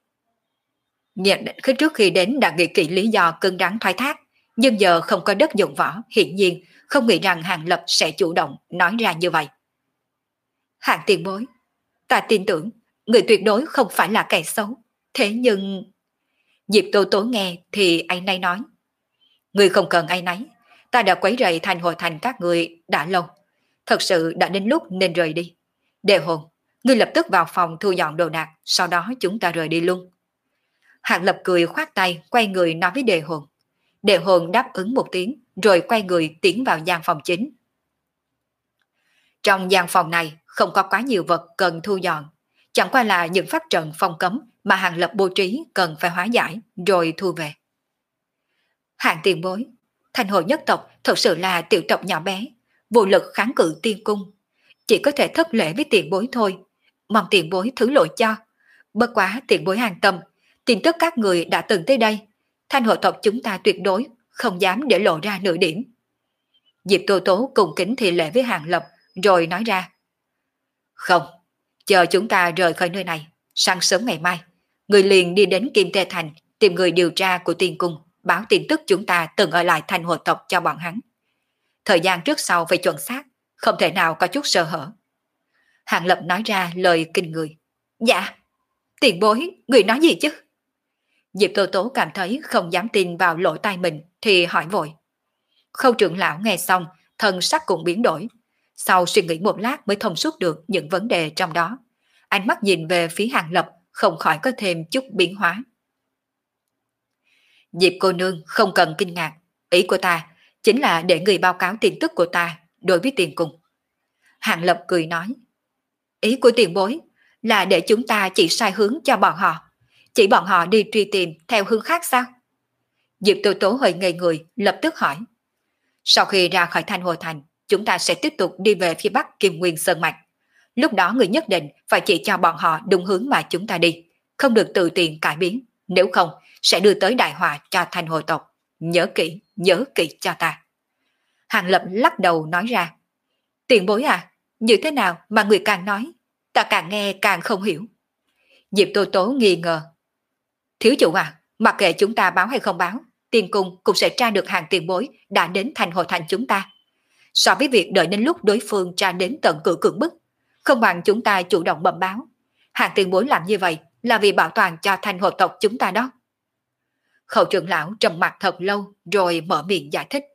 Trước khi đến đã nghĩ kỹ lý do cứng rắn thoái thác, nhưng giờ không có đất dụng võ, hiển nhiên không nghĩ rằng Hàng Lập sẽ chủ động nói ra như vậy. Hạng tiền bối, ta tin tưởng, người tuyệt đối không phải là kẻ xấu. Thế nhưng... Diệp Tô Tố nghe thì áy náy nói. Người không cần áy náy, ta đã quấy rầy thành hội thành các người đã lâu. Thật sự đã đến lúc nên rời đi. Đề hồn, ngươi lập tức vào phòng thu dọn đồ đạc, sau đó chúng ta rời đi luôn. Hạng Lập cười khoát tay, quay người nói với Đề hồn. Đề hồn đáp ứng một tiếng, rồi quay người tiến vào gian phòng chính. Trong gian phòng này không có quá nhiều vật cần thu dọn, chẳng qua là những pháp trận phong cấm mà Hàng Lập bố trí cần phải hóa giải rồi thu về. Hạng tiền bối, thành hội nhất tộc thật sự là tiểu tộc nhỏ bé, vô lực kháng cự tiên cung, chỉ có thể thất lễ với tiền bối thôi, mong tiền bối thứ lỗi cho. Bất quá tiền bối an tâm, tin tức các người đã từng tới đây, thanh hội tộc chúng ta tuyệt đối không dám để lộ ra nửa điểm. Diệp Tô Tố cùng kính thị lễ với Hàng Lập rồi nói ra. Không, chờ chúng ta rời khỏi nơi này, sáng sớm ngày mai, người liền đi đến Kim Tê Thành tìm người điều tra của tiên cung, báo tin tức chúng ta từng ở lại thành hộ tộc cho bọn hắn. Thời gian trước sau phải chuẩn xác, không thể nào có chút sơ hở. Hàng Lập nói ra lời kinh người. Dạ, tiền bối, người nói gì chứ? Diệp Tô Tố cảm thấy không dám tin vào lỗ tai mình thì hỏi vội. Khâu trưởng lão nghe xong, thân sắc cũng biến đổi. Sau suy nghĩ một lát mới thông suốt được những vấn đề trong đó. Ánh mắt nhìn về phía Hàng Lập không khỏi có thêm chút biến hóa. Diệp cô nương không cần kinh ngạc. Ý của ta chính là để người báo cáo tin tức của ta đối với tiền cung. Hàng Lập cười nói. Ý của tiền bối là để chúng ta chỉ sai hướng cho bọn họ. Chỉ bọn họ đi truy tìm theo hướng khác sao? Diệp Tô Tố hơi ngây người, lập tức hỏi. Sau khi ra khỏi Thanh Hồ Thành, chúng ta sẽ tiếp tục đi về phía bắc Kim Nguyên Sơn Mạch. Lúc đó người nhất định phải chỉ cho bọn họ đúng hướng mà chúng ta đi, không được tự tiện cải biến, nếu không sẽ đưa tới đại họa cho Thanh Hồ tộc. Nhớ kỹ, nhớ kỹ cho ta. Hàng Lập lắc đầu nói ra. Tiền bối à, như thế nào mà người càng nói, ta càng nghe càng không hiểu. Diệp Tô Tố nghi ngờ. Thiếu chủ à, mặc kệ chúng ta báo hay không báo, tiền cung cũng sẽ tra được hàng tiền bối đã đến Thành Hồ Thành chúng ta. So với việc đợi đến lúc đối phương tra đến tận cửa cưỡng bức, không bằng chúng ta chủ động bẩm báo. Hàng tiền bối làm như vậy là vì bảo toàn cho Thành Hồ tộc chúng ta đó. Khẩu trưởng lão trầm mặt thật lâu rồi mở miệng giải thích.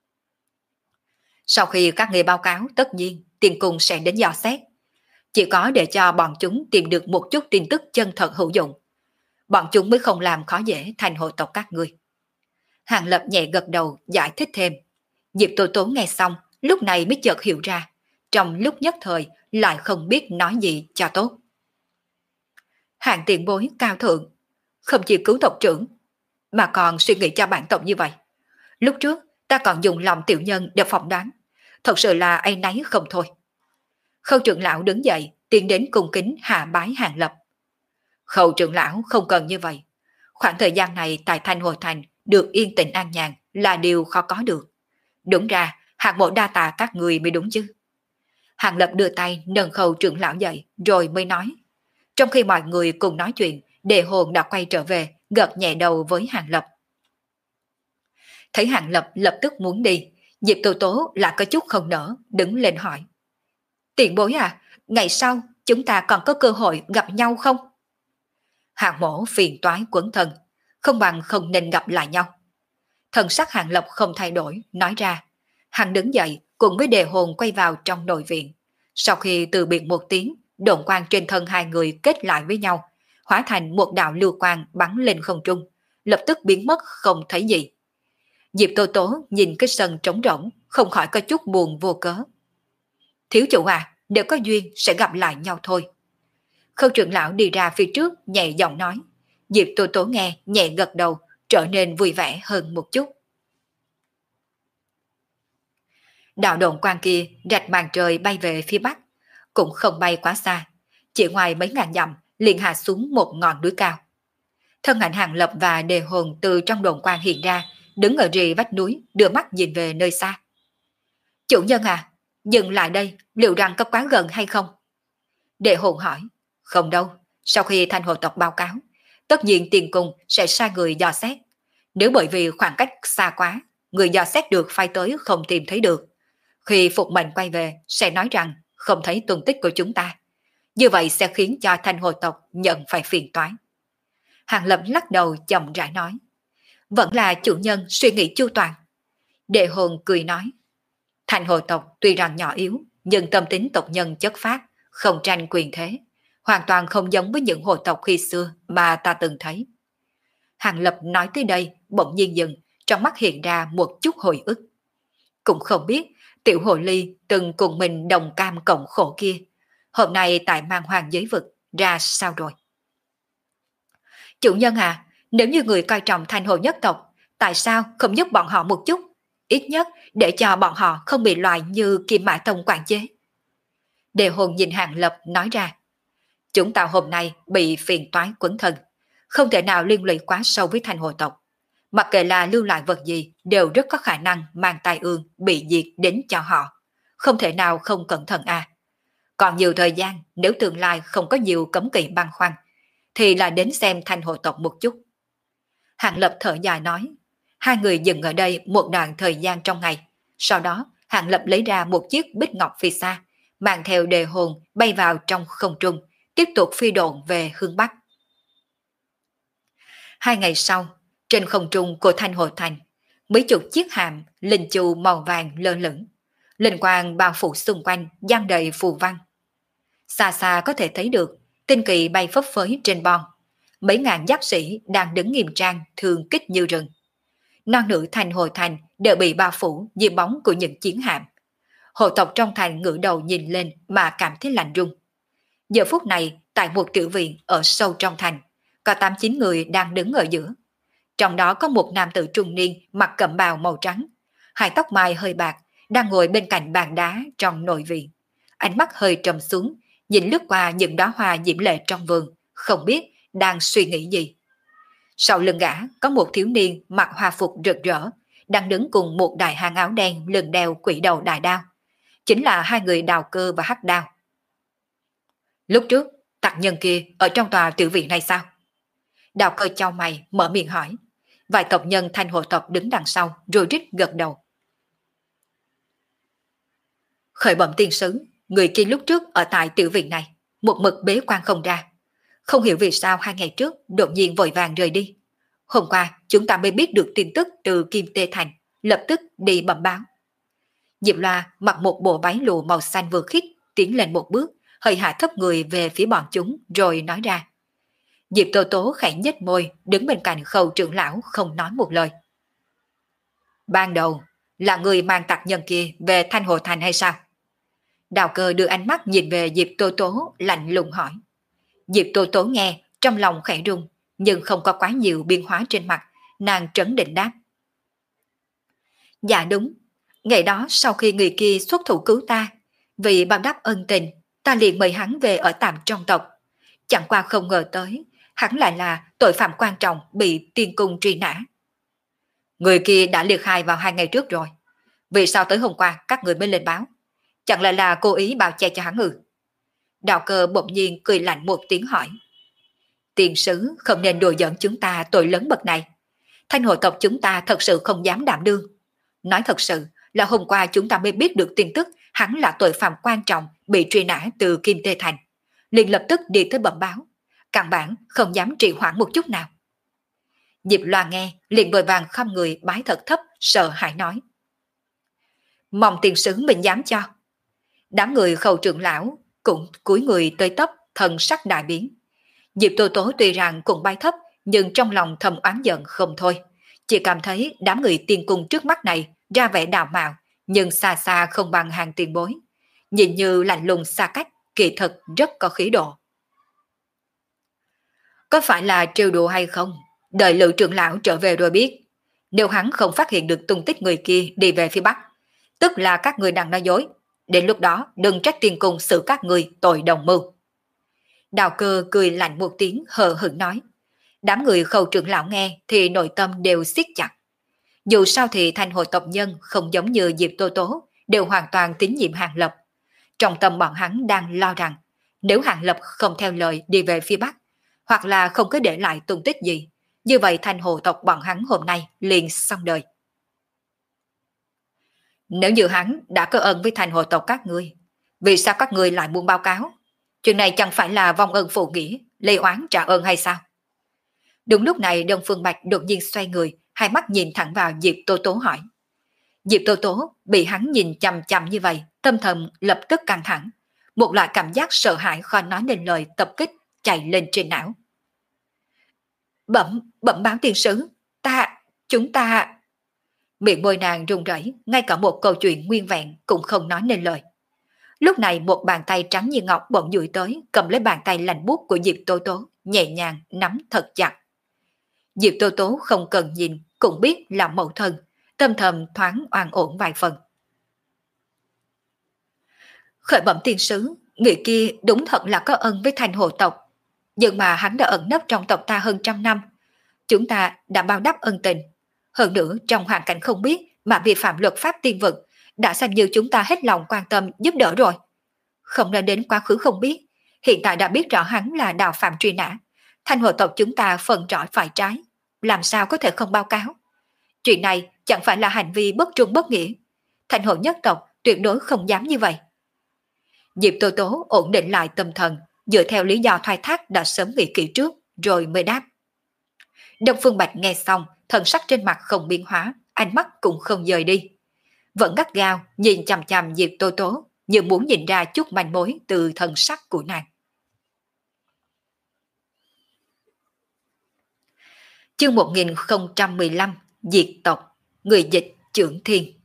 Sau khi các người báo cáo, tất nhiên tiền cung sẽ đến dò xét. Chỉ có để cho bọn chúng tìm được một chút tin tức chân thật hữu dụng, bọn chúng mới không làm khó dễ Thành Hồ tộc các ngươi. Hàng Lập nhẹ gật đầu giải thích thêm. Diệp Tô Tố nghe xong, lúc này mới chợt hiểu ra, trong lúc nhất thời lại không biết nói gì cho tốt. Hàng tiền bối cao thượng, không chỉ cứu tộc trưởng, mà còn suy nghĩ cho bản tộc như vậy. Lúc trước ta còn dùng lòng tiểu nhân để phỏng đoán, thật sự là áy náy không thôi. Khâu trưởng lão đứng dậy, tiến đến cung kính hạ bái Hàng Lập. Khâu trưởng lão không cần như vậy. Khoảng thời gian này tại Thanh Hồ Thành được yên tĩnh an nhàn là điều khó có được. Đúng ra, hạng mộ đa tạ các người mới đúng chứ. Hàng Lập đưa tay nâng khâu trưởng lão dậy rồi mới nói. Trong khi mọi người cùng nói chuyện, Đề Hồn đã quay trở về, gật nhẹ đầu với Hàng Lập. Thấy Hàng Lập lập tức muốn đi, Diệp Tô Tố lại có chút không nỡ, đứng lên hỏi. Tiền bối à, ngày sau chúng ta còn có cơ hội gặp nhau không? Hàng mổ phiền toái quấn thân, không bằng không nên gặp lại nhau. Thần sắc Hàng Lập không thay đổi, nói ra. Hắn đứng dậy cùng với Đề Hồn quay vào trong nội viện. Sau khi từ biệt một tiếng, độn quang trên thân hai người kết lại với nhau, hóa thành một đạo lưu quang bắn lên không trung, lập tức biến mất không thấy gì. Diệp Tô Tố nhìn cái sân trống rỗng, không khỏi có chút buồn vô cớ. Thiếu chủ à, nếu có duyên sẽ gặp lại nhau thôi. Khâu trưởng lão đi ra phía trước nhẹ giọng nói. Diệp Tô Tố nghe nhẹ gật đầu, trở nên vui vẻ hơn một chút. Đạo độn quang kia rạch màn trời bay về phía bắc, cũng không bay quá xa, chỉ ngoài mấy ngàn dặm liền hạ xuống một ngọn núi cao. Thân ảnh Hàng Lập và Đề Hồn từ trong độn quang hiện ra, đứng ở rì vách núi, đưa mắt nhìn về nơi xa. Chủ nhân à, Dừng lại đây, liệu rằng có quá gần hay không? Đệ hồn hỏi. Không đâu, sau khi thanh hồ tộc báo cáo, tất nhiên tiền cung sẽ sai người dò xét. Nếu bởi vì khoảng cách xa quá, người dò xét được phai tới không tìm thấy được. Khi phục mệnh quay về, sẽ nói rằng không thấy tung tích của chúng ta. Như vậy sẽ khiến cho thanh hồ tộc nhận phải phiền toái. Hàng Lập lắc đầu chậm rãi nói. Vẫn là chủ nhân suy nghĩ chu toàn. Đệ hồn cười nói. Thanh hồ tộc tuy rằng nhỏ yếu, nhưng tâm tính tộc nhân chất phát, không tranh quyền thế. Hoàn toàn không giống với những hồ tộc khi xưa mà ta từng thấy. Hàng Lập nói tới đây, bỗng nhiên dừng, trong mắt hiện ra một chút hồi ức. Cũng không biết tiểu hồ ly từng cùng mình đồng cam cộng khổ kia, hôm nay tại mang hoàng giới vực ra sao rồi? Chủ nhân à, nếu như người coi trọng thanh hồ nhất tộc, tại sao không giúp bọn họ một chút? Ít nhất để cho bọn họ không bị loại như Kim Mã Tông quản chế. Đề hồn nhìn Hàng Lập nói ra. Chúng ta hôm nay bị phiền toái quấn thân, không thể nào liên lụy quá sâu với thanh hồ tộc. Mặc kệ là lưu lại vật gì đều rất có khả năng mang tai ương bị diệt đến cho họ. Không thể nào không cẩn thận à. Còn nhiều thời gian, nếu tương lai không có nhiều cấm kỵ băn khoăn, thì là đến xem thanh hồ tộc một chút. Hàng Lập thở dài nói. Hai người dừng ở đây một đoạn thời gian trong ngày. Sau đó, Hàng Lập lấy ra một chiếc bích ngọc phi xa, mang theo đề hồn bay vào trong không trung, tiếp tục phi độn về hướng Bắc. Hai ngày sau, trên không trung của Thanh Hồ Thành, mấy chục chiếc hàm linh chu màu vàng lơ lửng, linh quang bao phủ xung quanh, giăng đầy phù văn. Xa xa có thể thấy được tinh kỳ bay phấp phới trên bon, mấy ngàn giáp sĩ đang đứng nghiêm trang thường kích như rừng. Non nữ Thanh Hồ Thành đều bị bao phủ dưới bóng của những chiến hạm. Hộ tộc trong thành ngửa đầu nhìn lên mà cảm thấy lạnh run. Giờ phút này, tại một tiểu viện ở sâu trong thành, có tám chín người đang đứng ở giữa. Trong đó có một nam tử trung niên mặc cẩm bào màu trắng, hai tóc mai hơi bạc, đang ngồi bên cạnh bàn đá trong nội viện. Ánh mắt hơi trầm xuống, nhìn lướt qua những đóa hoa diễm lệ trong vườn, không biết đang suy nghĩ gì. Sau lưng gã có một thiếu niên mặc hoa phục rực rỡ, đang đứng cùng một đại hán áo đen lưng đeo quỷ đầu đại đao. Chính là hai người Đào Cơ và Hắc Đao. Lúc trước, tặc nhân kia ở trong tòa tiểu viện này sao? Đào Cơ chau mày mở miệng hỏi. Vài tộc nhân Thanh Hồ tộc đứng đằng sau rồi rít gật đầu. Khởi bẩm tiên sứ, người kia lúc trước ở tại tiểu viện này, một mực bế quan không ra. Không hiểu vì sao hai ngày trước đột nhiên vội vàng rời đi. Hôm qua chúng ta mới biết được tin tức từ Kim Tê Thành, lập tức đi bẩm báo. Diệp Loa mặc một bộ váy lụa màu xanh vừa khít, tiến lên một bước, hơi hạ thấp người về phía bọn chúng rồi nói ra. Diệp Tô Tố khẽ nhếch môi, đứng bên cạnh Khâu trưởng lão không nói một lời. Ban đầu là người mang tặc nhân kia về Thanh Hồ Thành hay sao? Đào Cơ đưa ánh mắt nhìn về Diệp Tô Tố lạnh lùng hỏi. Diệp Tô Tố nghe, trong lòng khẽ rung, nhưng không có quá nhiều biến hóa trên mặt, nàng trấn định đáp. Dạ đúng, ngày đó sau khi người kia xuất thủ cứu ta, vì báo đáp ân tình, ta liền mời hắn về ở tạm trong tộc. Chẳng qua không ngờ tới, hắn lại là tội phạm quan trọng bị tiên cung truy nã. Người kia đã liệt khai vào hai ngày trước rồi. Vì sao tới hôm qua các người mới lên báo? Chẳng lẽ là cố ý bao che cho hắn ư? Đạo Cơ bỗng nhiên cười lạnh một tiếng hỏi. Tiền sứ không nên đùa giỡn chúng ta tội lớn bậc này. Thanh Hồ tộc chúng ta thật sự không dám đảm đương. Nói thật sự là hôm qua chúng ta mới biết được tin tức hắn là tội phạm quan trọng bị truy nã từ Kim Tê Thành. Liền lập tức đi tới bẩm báo. Căn bản không dám trì hoãn một chút nào. Diệp Loa nghe liền vội vàng khom người bái thật thấp, sợ hãi nói. Mong tiền sứ mình dám cho. Đám người Khâu trưởng lão cũng cúi người tới tấp, thần sắc đại biến. Diệp Tô Tố tuy rằng cũng bái thấp, nhưng trong lòng thầm oán giận không thôi. Chỉ cảm thấy đám người tiên cung trước mắt này ra vẻ đào mạo, nhưng xa xa không bằng hàng tiền bối. Nhìn như lạnh lùng xa cách, kỳ thực rất có khí độ. Có phải là trêu đùa hay không? Đợi Lữ trưởng lão trở về rồi biết. Nếu hắn không phát hiện được tung tích người kia đi về phía Bắc, tức là các người đang nói dối. Đến lúc đó đừng trách tiên cung xử các người tội đồng mưu. Đào Cơ cười lạnh một tiếng hờ hững nói. Đám người Khâu trưởng lão nghe thì nội tâm đều siết chặt. Dù sao thì Thanh Hồ tộc nhân không giống như Diệp Tô Tố, đều hoàn toàn tín nhiệm Hàng Lập. Trong tâm bọn hắn đang lo rằng nếu Hàng Lập không theo lời đi về phía Bắc, hoặc là không có để lại tung tích gì, như vậy Thanh Hồ tộc bọn hắn hôm nay liền xong đời. Nếu như hắn đã có ơn với Thanh Hồ tộc các ngươi, vì sao các ngươi lại muốn báo cáo? Chuyện này chẳng phải là vong ơn phụ nghĩa, lê oán trả ơn hay sao? Đúng lúc này Đông Phương Bạch đột nhiên xoay người, hai mắt nhìn thẳng vào Diệp Tố Tố hỏi. Diệp Tố Tố bị hắn nhìn chằm chằm như vậy, tâm thần lập tức căng thẳng. Một loại cảm giác sợ hãi khó nói nên lời tập kích chạy lên trên não. Bẩm, bẩm báo tiên sứ, ta, chúng ta... Miệng môi nàng run rẩy, ngay cả một câu chuyện nguyên vẹn cũng không nói nên lời. Lúc này một bàn tay trắng như ngọc bỗng duỗi tới, cầm lấy bàn tay lạnh buốt của Diệp Tố Tố, nhẹ nhàng nắm thật chặt. Diệp Tố Tố không cần nhìn, cũng biết là mẫu thân, tâm thầm thoáng oan ổn vài phần. Khởi bẩm tiên sứ, người kia đúng thật là có ân với Thanh Hồ tộc, nhưng mà hắn đã ẩn nấp trong tộc ta hơn trăm năm. Chúng ta đã bao đắp ân tình. Hơn nữa trong hoàn cảnh không biết mà vi phạm luật pháp tiên vực, đã xem như chúng ta hết lòng quan tâm giúp đỡ rồi. Không nên đến quá khứ không biết, hiện tại đã biết rõ hắn là đạo phạm truy nã. Thanh Hồ tộc chúng ta phần trọi phải trái, làm sao có thể không báo cáo. Chuyện này chẳng phải là hành vi bất trung bất nghĩa. Thanh Hồ nhất tộc tuyệt đối không dám như vậy. Diệp Tố Tố ổn định lại tâm thần, dựa theo lý do thoái thác đã sớm nghĩ kỹ trước, rồi mới đáp. Đông Phương Bạch nghe xong, thần sắc trên mặt không biến hóa, ánh mắt cũng không dời đi. Vẫn gắt gao nhìn chằm chằm Diệp Tố Tố, như muốn nhìn ra chút manh mối từ thần sắc của nàng. Chương một nghìn không trăm mười lăm, Diệt tộc, người dịch Trưởng Thiên.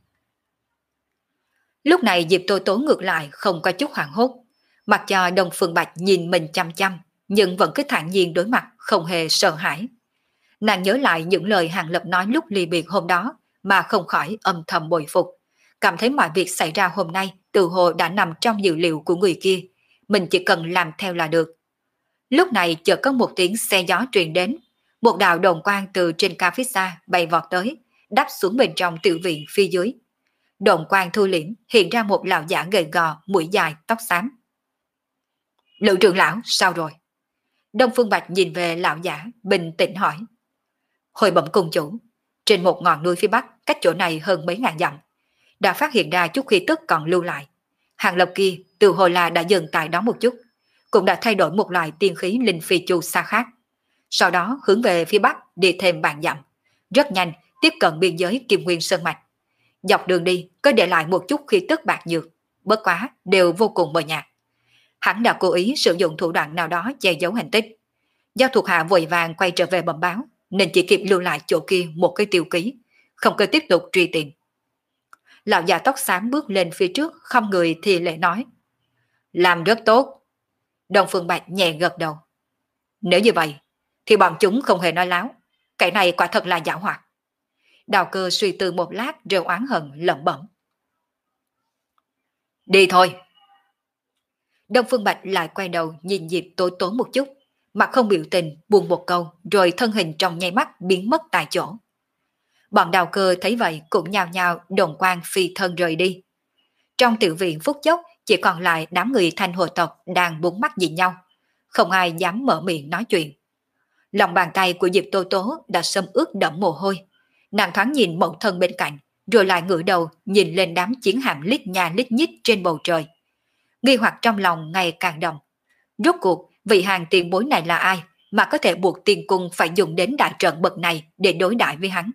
Lúc này Diệp Tố Tố ngược lại không có chút hoảng hốt, mặc cho Đông Phương Bạch nhìn mình chăm chăm, nhưng vẫn cứ thản nhiên đối mặt, không hề sợ hãi. Nàng nhớ lại những lời Hàng Lập nói lúc ly biệt hôm đó, mà không khỏi âm thầm bội phục, cảm thấy mọi việc xảy ra hôm nay tự hồ đã nằm trong dự liệu của người kia, mình chỉ cần làm theo là được. Lúc này chợt có một tiếng xe gió truyền đến, một đạo đồn quang từ trên cao phía xa bay vọt tới, đáp xuống bên trong tiểu viện phía dưới. Đồn quang thu liễm, hiện ra một lão giả gầy gò, mũi dài, tóc xám. Lữ trưởng lão, sao rồi? Đông Phương Bạch nhìn về lão giả, bình tĩnh hỏi. Hồi bẩm cung chủ, trên một ngọn núi phía bắc, cách chỗ này hơn mấy ngàn dặm, đã phát hiện ra chút khí tức còn lưu lại. Hàng Lập kia từ hồi là đã dừng tại đó một chút, cũng đã thay đổi một loại tiên khí linh phi chu xa khác. Sau đó hướng về phía bắc đi thêm vạn dặm, rất nhanh tiếp cận biên giới Kim Nguyên Sơn Mạch. Dọc đường đi có để lại một chút khí tức bạc nhược, bất quá đều vô cùng mờ nhạt. Hắn đã cố ý sử dụng thủ đoạn nào đó che giấu hành tích. Do thuộc hạ vội vàng quay trở về bẩm báo, nên chỉ kịp lưu lại chỗ kia một cái tiêu ký, không cần tiếp tục truy tìm. Lão già tóc xám bước lên phía trước, không người thì lễ nói. Làm rất tốt. Đông Phương Bạch nhẹ gật đầu. Nếu như vậy, thì bọn chúng không hề nói láo. Cái này quả thật là giả hoạt. Đào Cơ suy tư một lát rồi oán hận lẩm bẩm. Đi thôi. Đông Phương Bạch lại quay đầu nhìn Diệp Tố Tố một chút, mặt không biểu tình, buông một câu, rồi thân hình trong nháy mắt biến mất tại chỗ. Bọn Đào Cơ thấy vậy cũng nhao nhao đồng quan phi thân rời đi. Trong tiểu viện phút chốc chỉ còn lại đám người Thanh Hồ tộc đang bốn mắt nhìn nhau, không ai dám mở miệng nói chuyện. Lòng bàn tay của Diệp Tố Tố đã xâm ướt đẫm mồ hôi. Nàng thoáng nhìn mẫu thân bên cạnh, rồi lại ngửa đầu nhìn lên đám chiến hạm lít nha lít nhít trên bầu trời. Nghi hoặc trong lòng ngày càng đậm. Rốt cuộc vị hàng tiền bối này là ai mà có thể buộc tiền cung phải dùng đến đại trận bậc này để đối đãi với hắn?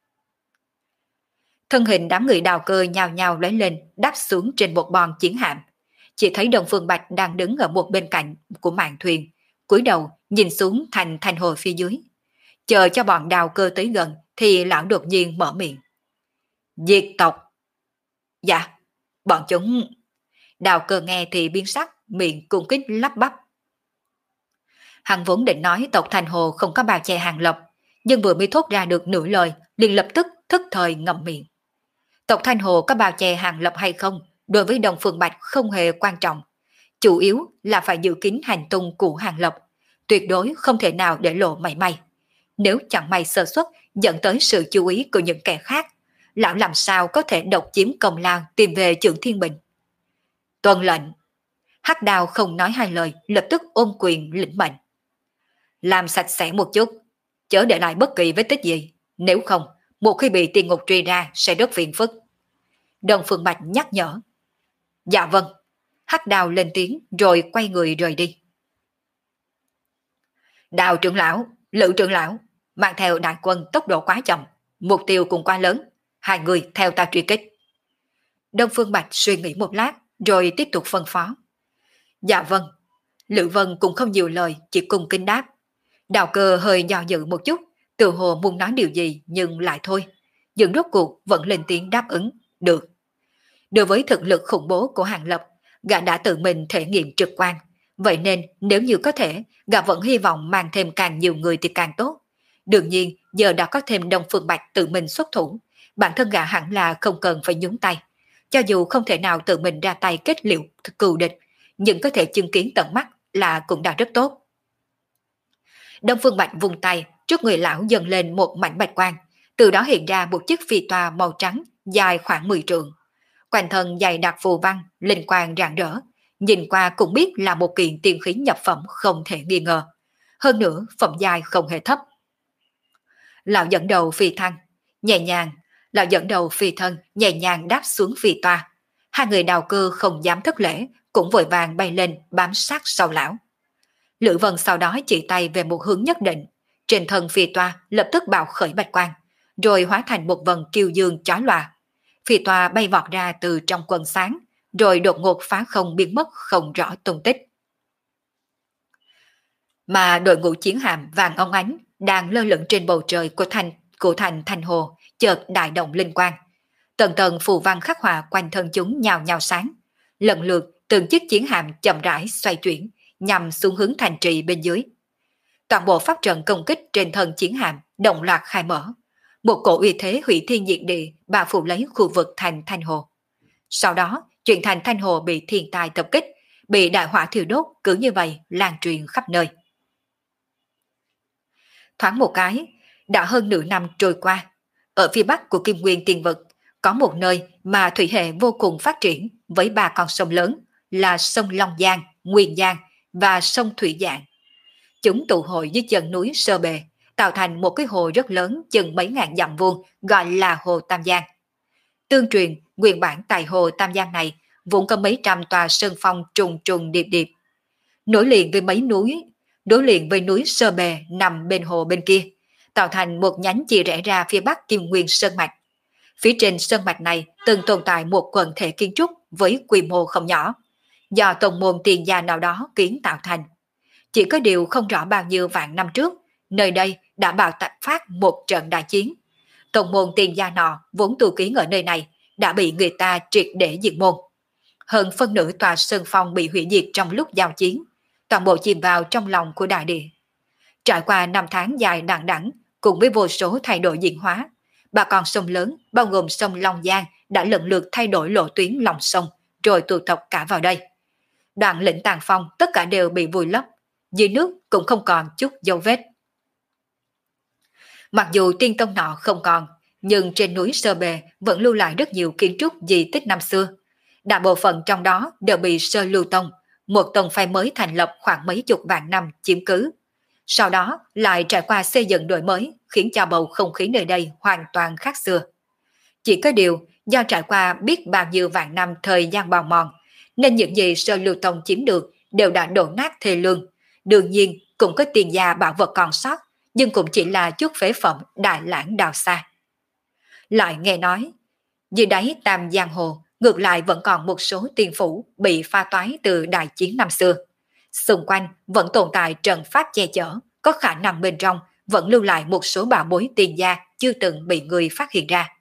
Thân hình đám người Đào Cơ nhào nhào lóe lên, đáp xuống trên một bon chiến hạm. Chỉ thấy Đông Phương Bạch đang đứng ở một bên cạnh của mạn thuyền, cúi đầu nhìn xuống thành thành hồ phía dưới. Chờ cho bọn Đào Cơ tới gần thì lão đột nhiên mở miệng. Diệt tộc. Dạ, bọn chúng... Đào Cơ nghe thì biến sắc, miệng cung kính lắp bắp. Hắn vốn định nói tộc Thành Hồ không có bao che Hàng Lập, nhưng vừa mới thốt ra được nửa lời, liền lập tức thức thời ngậm miệng. Tộc Thanh Hồ có bao che Hàng Lập hay không, đối với Đông Phương Bạch không hề quan trọng. Chủ yếu là phải giữ kín hành tung của Hàng Lập, tuyệt đối không thể nào để lộ mảy may. Nếu chẳng may sơ suất dẫn tới sự chú ý của những kẻ khác, lão làm sao có thể độc chiếm công lao tìm về Chưởng Thiên Bình. Tuân lệnh. Hắc Đao không nói hai lời, lập tức ôm quyền lĩnh mệnh. Làm sạch sẽ một chút, chớ để lại bất kỳ vết tích gì, nếu không, một khi bị tiên ngục truy ra sẽ rất phiền phức. Đồng Phương Bạch nhắc nhở. Dạ vâng. Hắc Đao lên tiếng rồi quay người rời đi. Đào trưởng lão, Lữ trưởng lão, mang theo đại quân tốc độ quá chậm, mục tiêu cũng quá lớn, hai người theo ta truy kích. Đông Phương Bạch suy nghĩ một lát rồi tiếp tục phân phó. Dạ vâng. Lữ Vân cũng không nhiều lời, chỉ cùng kinh đáp. Đào Cơ hơi do dự một chút, tự hồ muốn nói điều gì nhưng lại thôi. Nhưng rốt cuộc vẫn lên tiếng đáp ứng, được. Đối với thực lực khủng bố của Hàng Lập, gã đã tự mình thể nghiệm trực quan. Vậy nên nếu như có thể, gã vẫn hy vọng mang thêm càng nhiều người thì càng tốt. Đương nhiên, giờ đã có thêm Đông Phương Bạch tự mình xuất thủ, bản thân gã hẳn là không cần phải nhúng tay. Cho dù không thể nào tự mình ra tay kết liễu cừu địch, nhưng có thể chứng kiến tận mắt là cũng đã rất tốt. Đông Phương Bạch vùng tay, trước người lão dần lên một mảnh bạch quang, từ đó hiện ra một chiếc phi toa màu trắng dài khoảng mười trượng. Quanh thân dày đặc phù văn, linh quang rạng rỡ, nhìn qua cũng biết là một kiện tiên khí nhập phẩm không thể nghi ngờ. Hơn nữa, phẩm giai không hề thấp. Lão dẫn đầu phi thăng, nhẹ nhàng, lão dẫn đầu phi thân, nhẹ nhàng đáp xuống phi toa. Hai người Đào Cơ không dám thất lễ, cũng vội vàng bay lên bám sát sau lão. Lữ Vân sau đó chỉ tay về một hướng nhất định, trên thân phi toa lập tức bạo khởi bạch quang, rồi hóa thành một vần kiêu dương chói lòa. Phi toa bay vọt ra từ trong quần sáng, rồi đột ngột phá không biến mất không rõ tung tích. Mà đội ngũ chiến hạm vàng óng ánh đang lơ lửng trên bầu trời của thành của thành Thanh Hồ chợt đại động linh quang. Tầng tầng phù văn khắc họa quanh thân chúng nhào nhào sáng, lần lượt từng chiếc chiến hạm chậm rãi xoay chuyển nhằm xuống hướng thành trì bên dưới. Toàn bộ pháp trận công kích trên thân chiến hạm đồng loạt khai mở, một cổ uy thế hủy thiên diệt địa bao phủ lấy khu vực thành Thanh Hồ. Sau đó, chuyện thành Thanh Hồ bị thiên tai tập kích, bị đại hỏa thiêu đốt, cứ như vậy lan truyền khắp nơi. Thoáng một cái, đã hơn nửa năm trôi qua, ở phía bắc của Kim Nguyên Tiên Vực có một nơi mà thủy hệ vô cùng phát triển với ba con sông lớn là sông Long Giang, Nguyên Giang và sông Thủy Giang. Chúng tụ hội dưới chân núi Sơ Bề, tạo thành một cái hồ rất lớn chừng mấy ngàn dặm vuông gọi là Hồ Tam Giang. Tương truyền, nguyên bản tại Hồ Tam Giang này vốn có mấy trăm tòa sơn phong trùng trùng điệp điệp, nối liền với mấy núi, đối liền với núi Sơ Bề nằm bên hồ bên kia, tạo thành một nhánh chia rẽ ra phía bắc Kim Nguyên Sơn Mạch. Phía trên sơn mạch này từng tồn tại một quần thể kiến trúc với quy mô không nhỏ, do tông môn tiền gia nào đó kiến tạo thành. Chỉ có điều không rõ bao nhiêu vạn năm trước, nơi đây đã bạo phát một trận đại chiến. Tông môn tiền gia nọ vốn tu kiến ở nơi này đã bị người ta triệt để diệt môn. Hơn phân nửa tòa sơn phong bị hủy diệt trong lúc giao chiến, toàn bộ chìm vào trong lòng của đại địa. Trải qua năm tháng dài đằng đẵng cùng với vô số thay đổi diễn hóa, ba con sông lớn bao gồm sông Long Giang đã lần lượt thay đổi lộ tuyến lòng sông rồi tụ tập cả vào đây. Đoạn lĩnh Tàng Phong tất cả đều bị vùi lấp, dưới nước cũng không còn chút dấu vết. Mặc dù tiên tông nọ không còn, nhưng trên núi Sơ Bề vẫn lưu lại rất nhiều kiến trúc di tích năm xưa. Đại bộ phận trong đó đều bị Sơ Lưu Tông, một tông phái mới thành lập khoảng mấy chục vạn năm chiếm cứ. Sau đó lại trải qua xây dựng đổi mới, khiến cho bầu không khí nơi đây hoàn toàn khác xưa. Chỉ có điều, do trải qua biết bao nhiêu vạn năm thời gian bào mòn, nên những gì Sơ Lưu Tông chiếm được đều đã đổ nát thê lương. Đương nhiên cũng có tiền gia bảo vật còn sót, nhưng cũng chỉ là chút phế phẩm đại lãng đào xa. Lại nghe nói, dưới đáy Tam Giang Hồ ngược lại vẫn còn một số tiên phủ bị pha toái từ đại chiến năm xưa. Xung quanh vẫn tồn tại trận pháp che chở, có khả năng bên trong vẫn lưu lại một số bảo bối tiền gia chưa từng bị người phát hiện ra.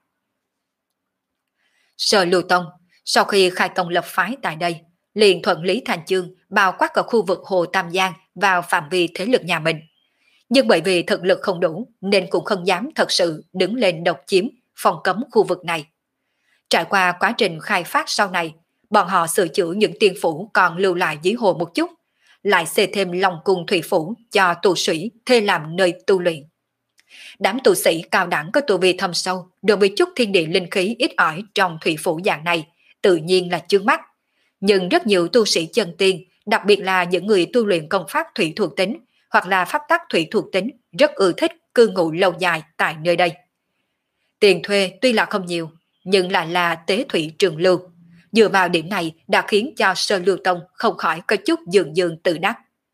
Sở Lưu Tông, sau khi khai tông lập phái tại đây, liền thuận lý thành chương bao quát ở khu vực Hồ Tam Giang vào phạm vi thế lực nhà mình. Nhưng bởi vì thực lực không đủ nên cũng không dám thật sự đứng lên độc chiếm, phòng cấm khu vực này. Trải qua quá trình khai phát sau này, bọn họ sửa chữa những tiên phủ còn lưu lại dưới hồ một chút, lại xây thêm Long Cung Thủy Phủ cho tù sĩ thuê làm nơi tu luyện. Đám tu sĩ cao đẳng có tu vi thâm sâu, đối với chút thiên địa linh khí ít ỏi trong thủy phủ dạng này, tự nhiên là chướng mắt. Nhưng rất nhiều tu sĩ chân tiên, đặc biệt là những người tu luyện công pháp thủy thuộc tính hoặc là pháp tắc thủy thuộc tính, rất ưa thích cư ngụ lâu dài tại nơi đây. Tiền thuê tuy là không nhiều, nhưng lại là tế thủy trường lưu. Dựa vào điểm này đã khiến cho Sơ Lưu Tông không khỏi có chút dường dường tự đắc.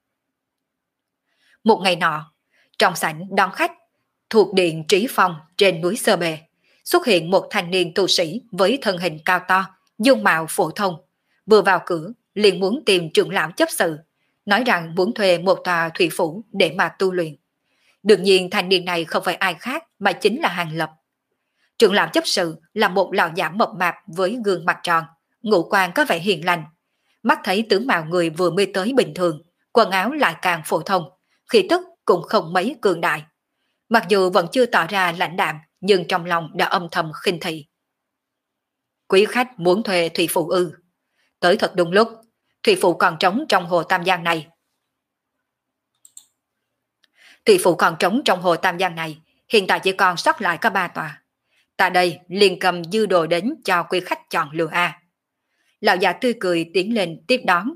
Một ngày nọ, trong sảnh đón khách, thuộc điện Trí Phong trên núi Sơ Bề, xuất hiện một thanh niên tu sĩ với thân hình cao to, dung mạo phổ thông. Vừa vào cửa, liền muốn tìm trưởng lão chấp sự, nói rằng muốn thuê một tòa thủy phủ để mà tu luyện. Đương nhiên thanh niên này không phải ai khác mà chính là Hàng Lập. Trưởng lão chấp sự là một lão giả mập mạp với gương mặt tròn, ngũ quan có vẻ hiền lành. Mắt thấy tướng mạo người vừa mới tới bình thường, quần áo lại càng phổ thông, khí tức cũng không mấy cường đại. Mặc dù vẫn chưa tỏ ra lãnh đạm, nhưng trong lòng đã âm thầm khinh thị. Quý khách muốn thuê thủy phủ ư? Tới thật đúng lúc, thủy phủ còn trống trong hồ Tam Giang này. Thủy phủ còn trống trong hồ Tam Giang này, hiện tại chỉ còn sót lại có ba tòa. Ta đây liền cầm dư đồ đến cho quý khách chọn lựa a. Lão già tươi cười tiến lên tiếp đón.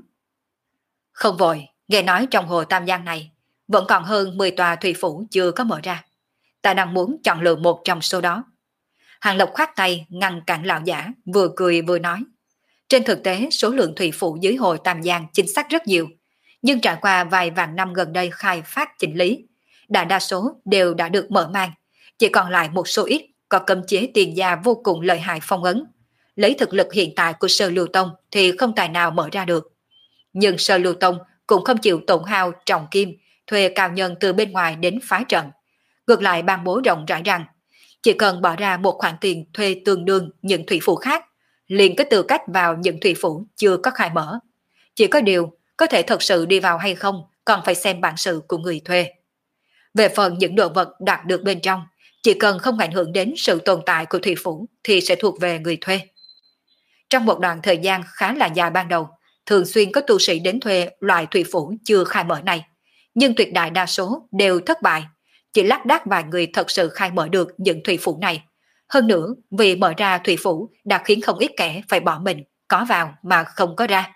Không vội, nghe nói trong hồ Tam Giang này vẫn còn hơn mười tòa thủy phủ chưa có mở ra. Ta đang muốn chọn lựa một trong số đó. Hàng Lộc khoát tay ngăn cản lão giả, vừa cười vừa nói. Trên thực tế số lượng thủy phủ dưới hồ Tam Giang chính xác rất nhiều, nhưng trải qua vài vạn năm gần đây khai phát chỉnh lý, đại đa số đều đã được mở mang, chỉ còn lại một số ít có cấm chế tiền gia vô cùng lợi hại phong ấn. Lấy thực lực hiện tại của Sơ Lưu Tông thì không tài nào mở ra được. Nhưng Sơ Lưu Tông cũng không chịu tổn hao trọng kim, thuê cao nhân từ bên ngoài đến phá trận. Ngược lại ban bố rộng rãi rằng, chỉ cần bỏ ra một khoản tiền thuê tương đương những thủy phủ khác, liền có tư cách vào những thủy phủ chưa có khai mở. Chỉ có điều, có thể thật sự đi vào hay không còn phải xem bản sự của người thuê. Về phần những đồ vật đạt được bên trong, chỉ cần không ảnh hưởng đến sự tồn tại của thủy phủ thì sẽ thuộc về người thuê. Trong một đoạn thời gian khá là dài ban đầu, thường xuyên có tu sĩ đến thuê loại thủy phủ chưa khai mở này, nhưng tuyệt đại đa số đều thất bại. Chỉ lác đác vài người thật sự khai mở được những thủy phủ này. Hơn nữa, vì mở ra thủy phủ đã khiến không ít kẻ phải bỏ mình, có vào mà không có ra.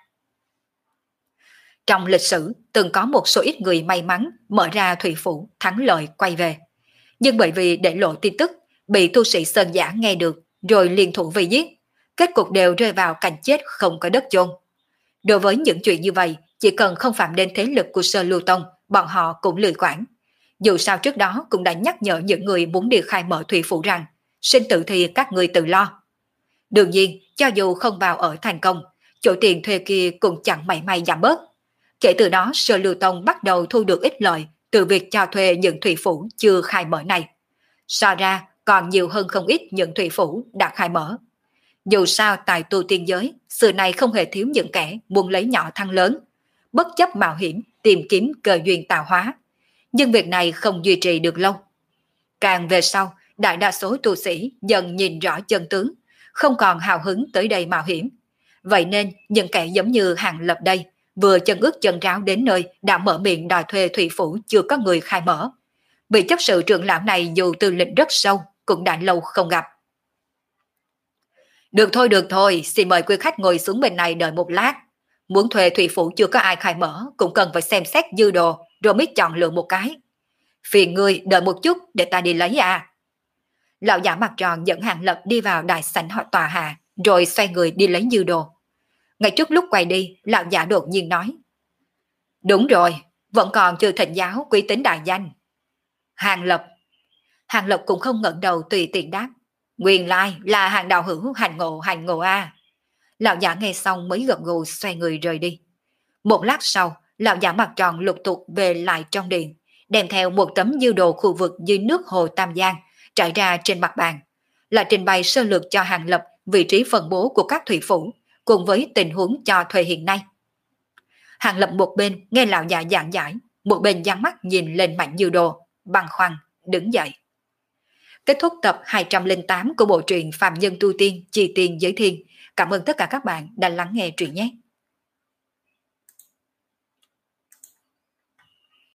Trong lịch sử, từng có một số ít người may mắn mở ra thủy phủ thắng lợi quay về. Nhưng bởi vì để lộ tin tức, bị tu sĩ Sơn Giả nghe được, rồi liên thủ vây giết. Kết cục đều rơi vào cảnh chết không có đất chôn. Đối với những chuyện như vậy, chỉ cần không phạm đến thế lực của Sơ Lưu Tông, bọn họ cũng lười quản. Dù sao trước đó cũng đã nhắc nhở những người muốn đi khai mở thủy phủ rằng, sinh tử thì các người tự lo. Đương nhiên, cho dù không vào ở thành công, chỗ tiền thuê kia cũng chẳng mảy may giảm bớt. Kể từ đó, Sơ Lưu Tông bắt đầu thu được ít lợi từ việc cho thuê những thủy phủ chưa khai mở này. So ra, còn nhiều hơn không ít những thủy phủ đã khai mở. Dù sao tại tu tiên giới, xưa này không hề thiếu những kẻ muốn lấy nhỏ thăng lớn, bất chấp mạo hiểm tìm kiếm cơ duyên tạo hóa. Nhưng việc này không duy trì được lâu. Càng về sau, đại đa số tu sĩ dần nhìn rõ chân tướng, không còn hào hứng tới đây mạo hiểm. Vậy nên, những kẻ giống như Hàng Lập đây, vừa chân ướt chân ráo đến nơi đã mở miệng đòi thuê thủy phủ chưa có người khai mở. Vị chấp sự trưởng lão này dù tư lịch rất sâu, cũng đã lâu không gặp. Được thôi, được thôi, xin mời quý khách ngồi xuống bên này đợi một lát. Muốn thuê thủy phủ chưa có ai khai mở, cũng cần phải xem xét dư đồ, rồi mới chọn lựa một cái. Phiền ngươi đợi một chút để ta đi lấy à. Lão giả mặt tròn dẫn Hàng Lập đi vào đại sảnh họ tòa hạ, rồi xoay người đi lấy dư đồ. Ngay trước lúc quay đi, lão giả đột nhiên nói. Đúng rồi, vẫn còn chưa thịnh giáo quý tính đại danh. Hàng Lập. Hàng Lập cũng không ngẩng đầu tùy tiện đáp. Nguyên lai là Hàng đạo hữu hành ngộ hành ngộ a. Lão giả nghe xong mới gật gù xoay người rời đi. Một lát sau, lão giả mặt tròn lục tục về lại trong điện, đem theo một tấm dư đồ khu vực dưới nước hồ Tam Giang trải ra trên mặt bàn, là trình bày sơ lược cho Hàng Lập vị trí phân bố của các thủy phủ cùng với tình huống cho thuê hiện nay. Hàng Lập một bên nghe lão giả giảng giải, một bên dán mắt nhìn lên mảnh dư đồ, băn khoăn đứng dậy. Kết thúc tập hai trăm lẻ tám của bộ truyện Phàm Nhân Tu Tiên Chi Tiên Giới Thiên. Cảm ơn tất cả các bạn đã lắng nghe truyện nhé.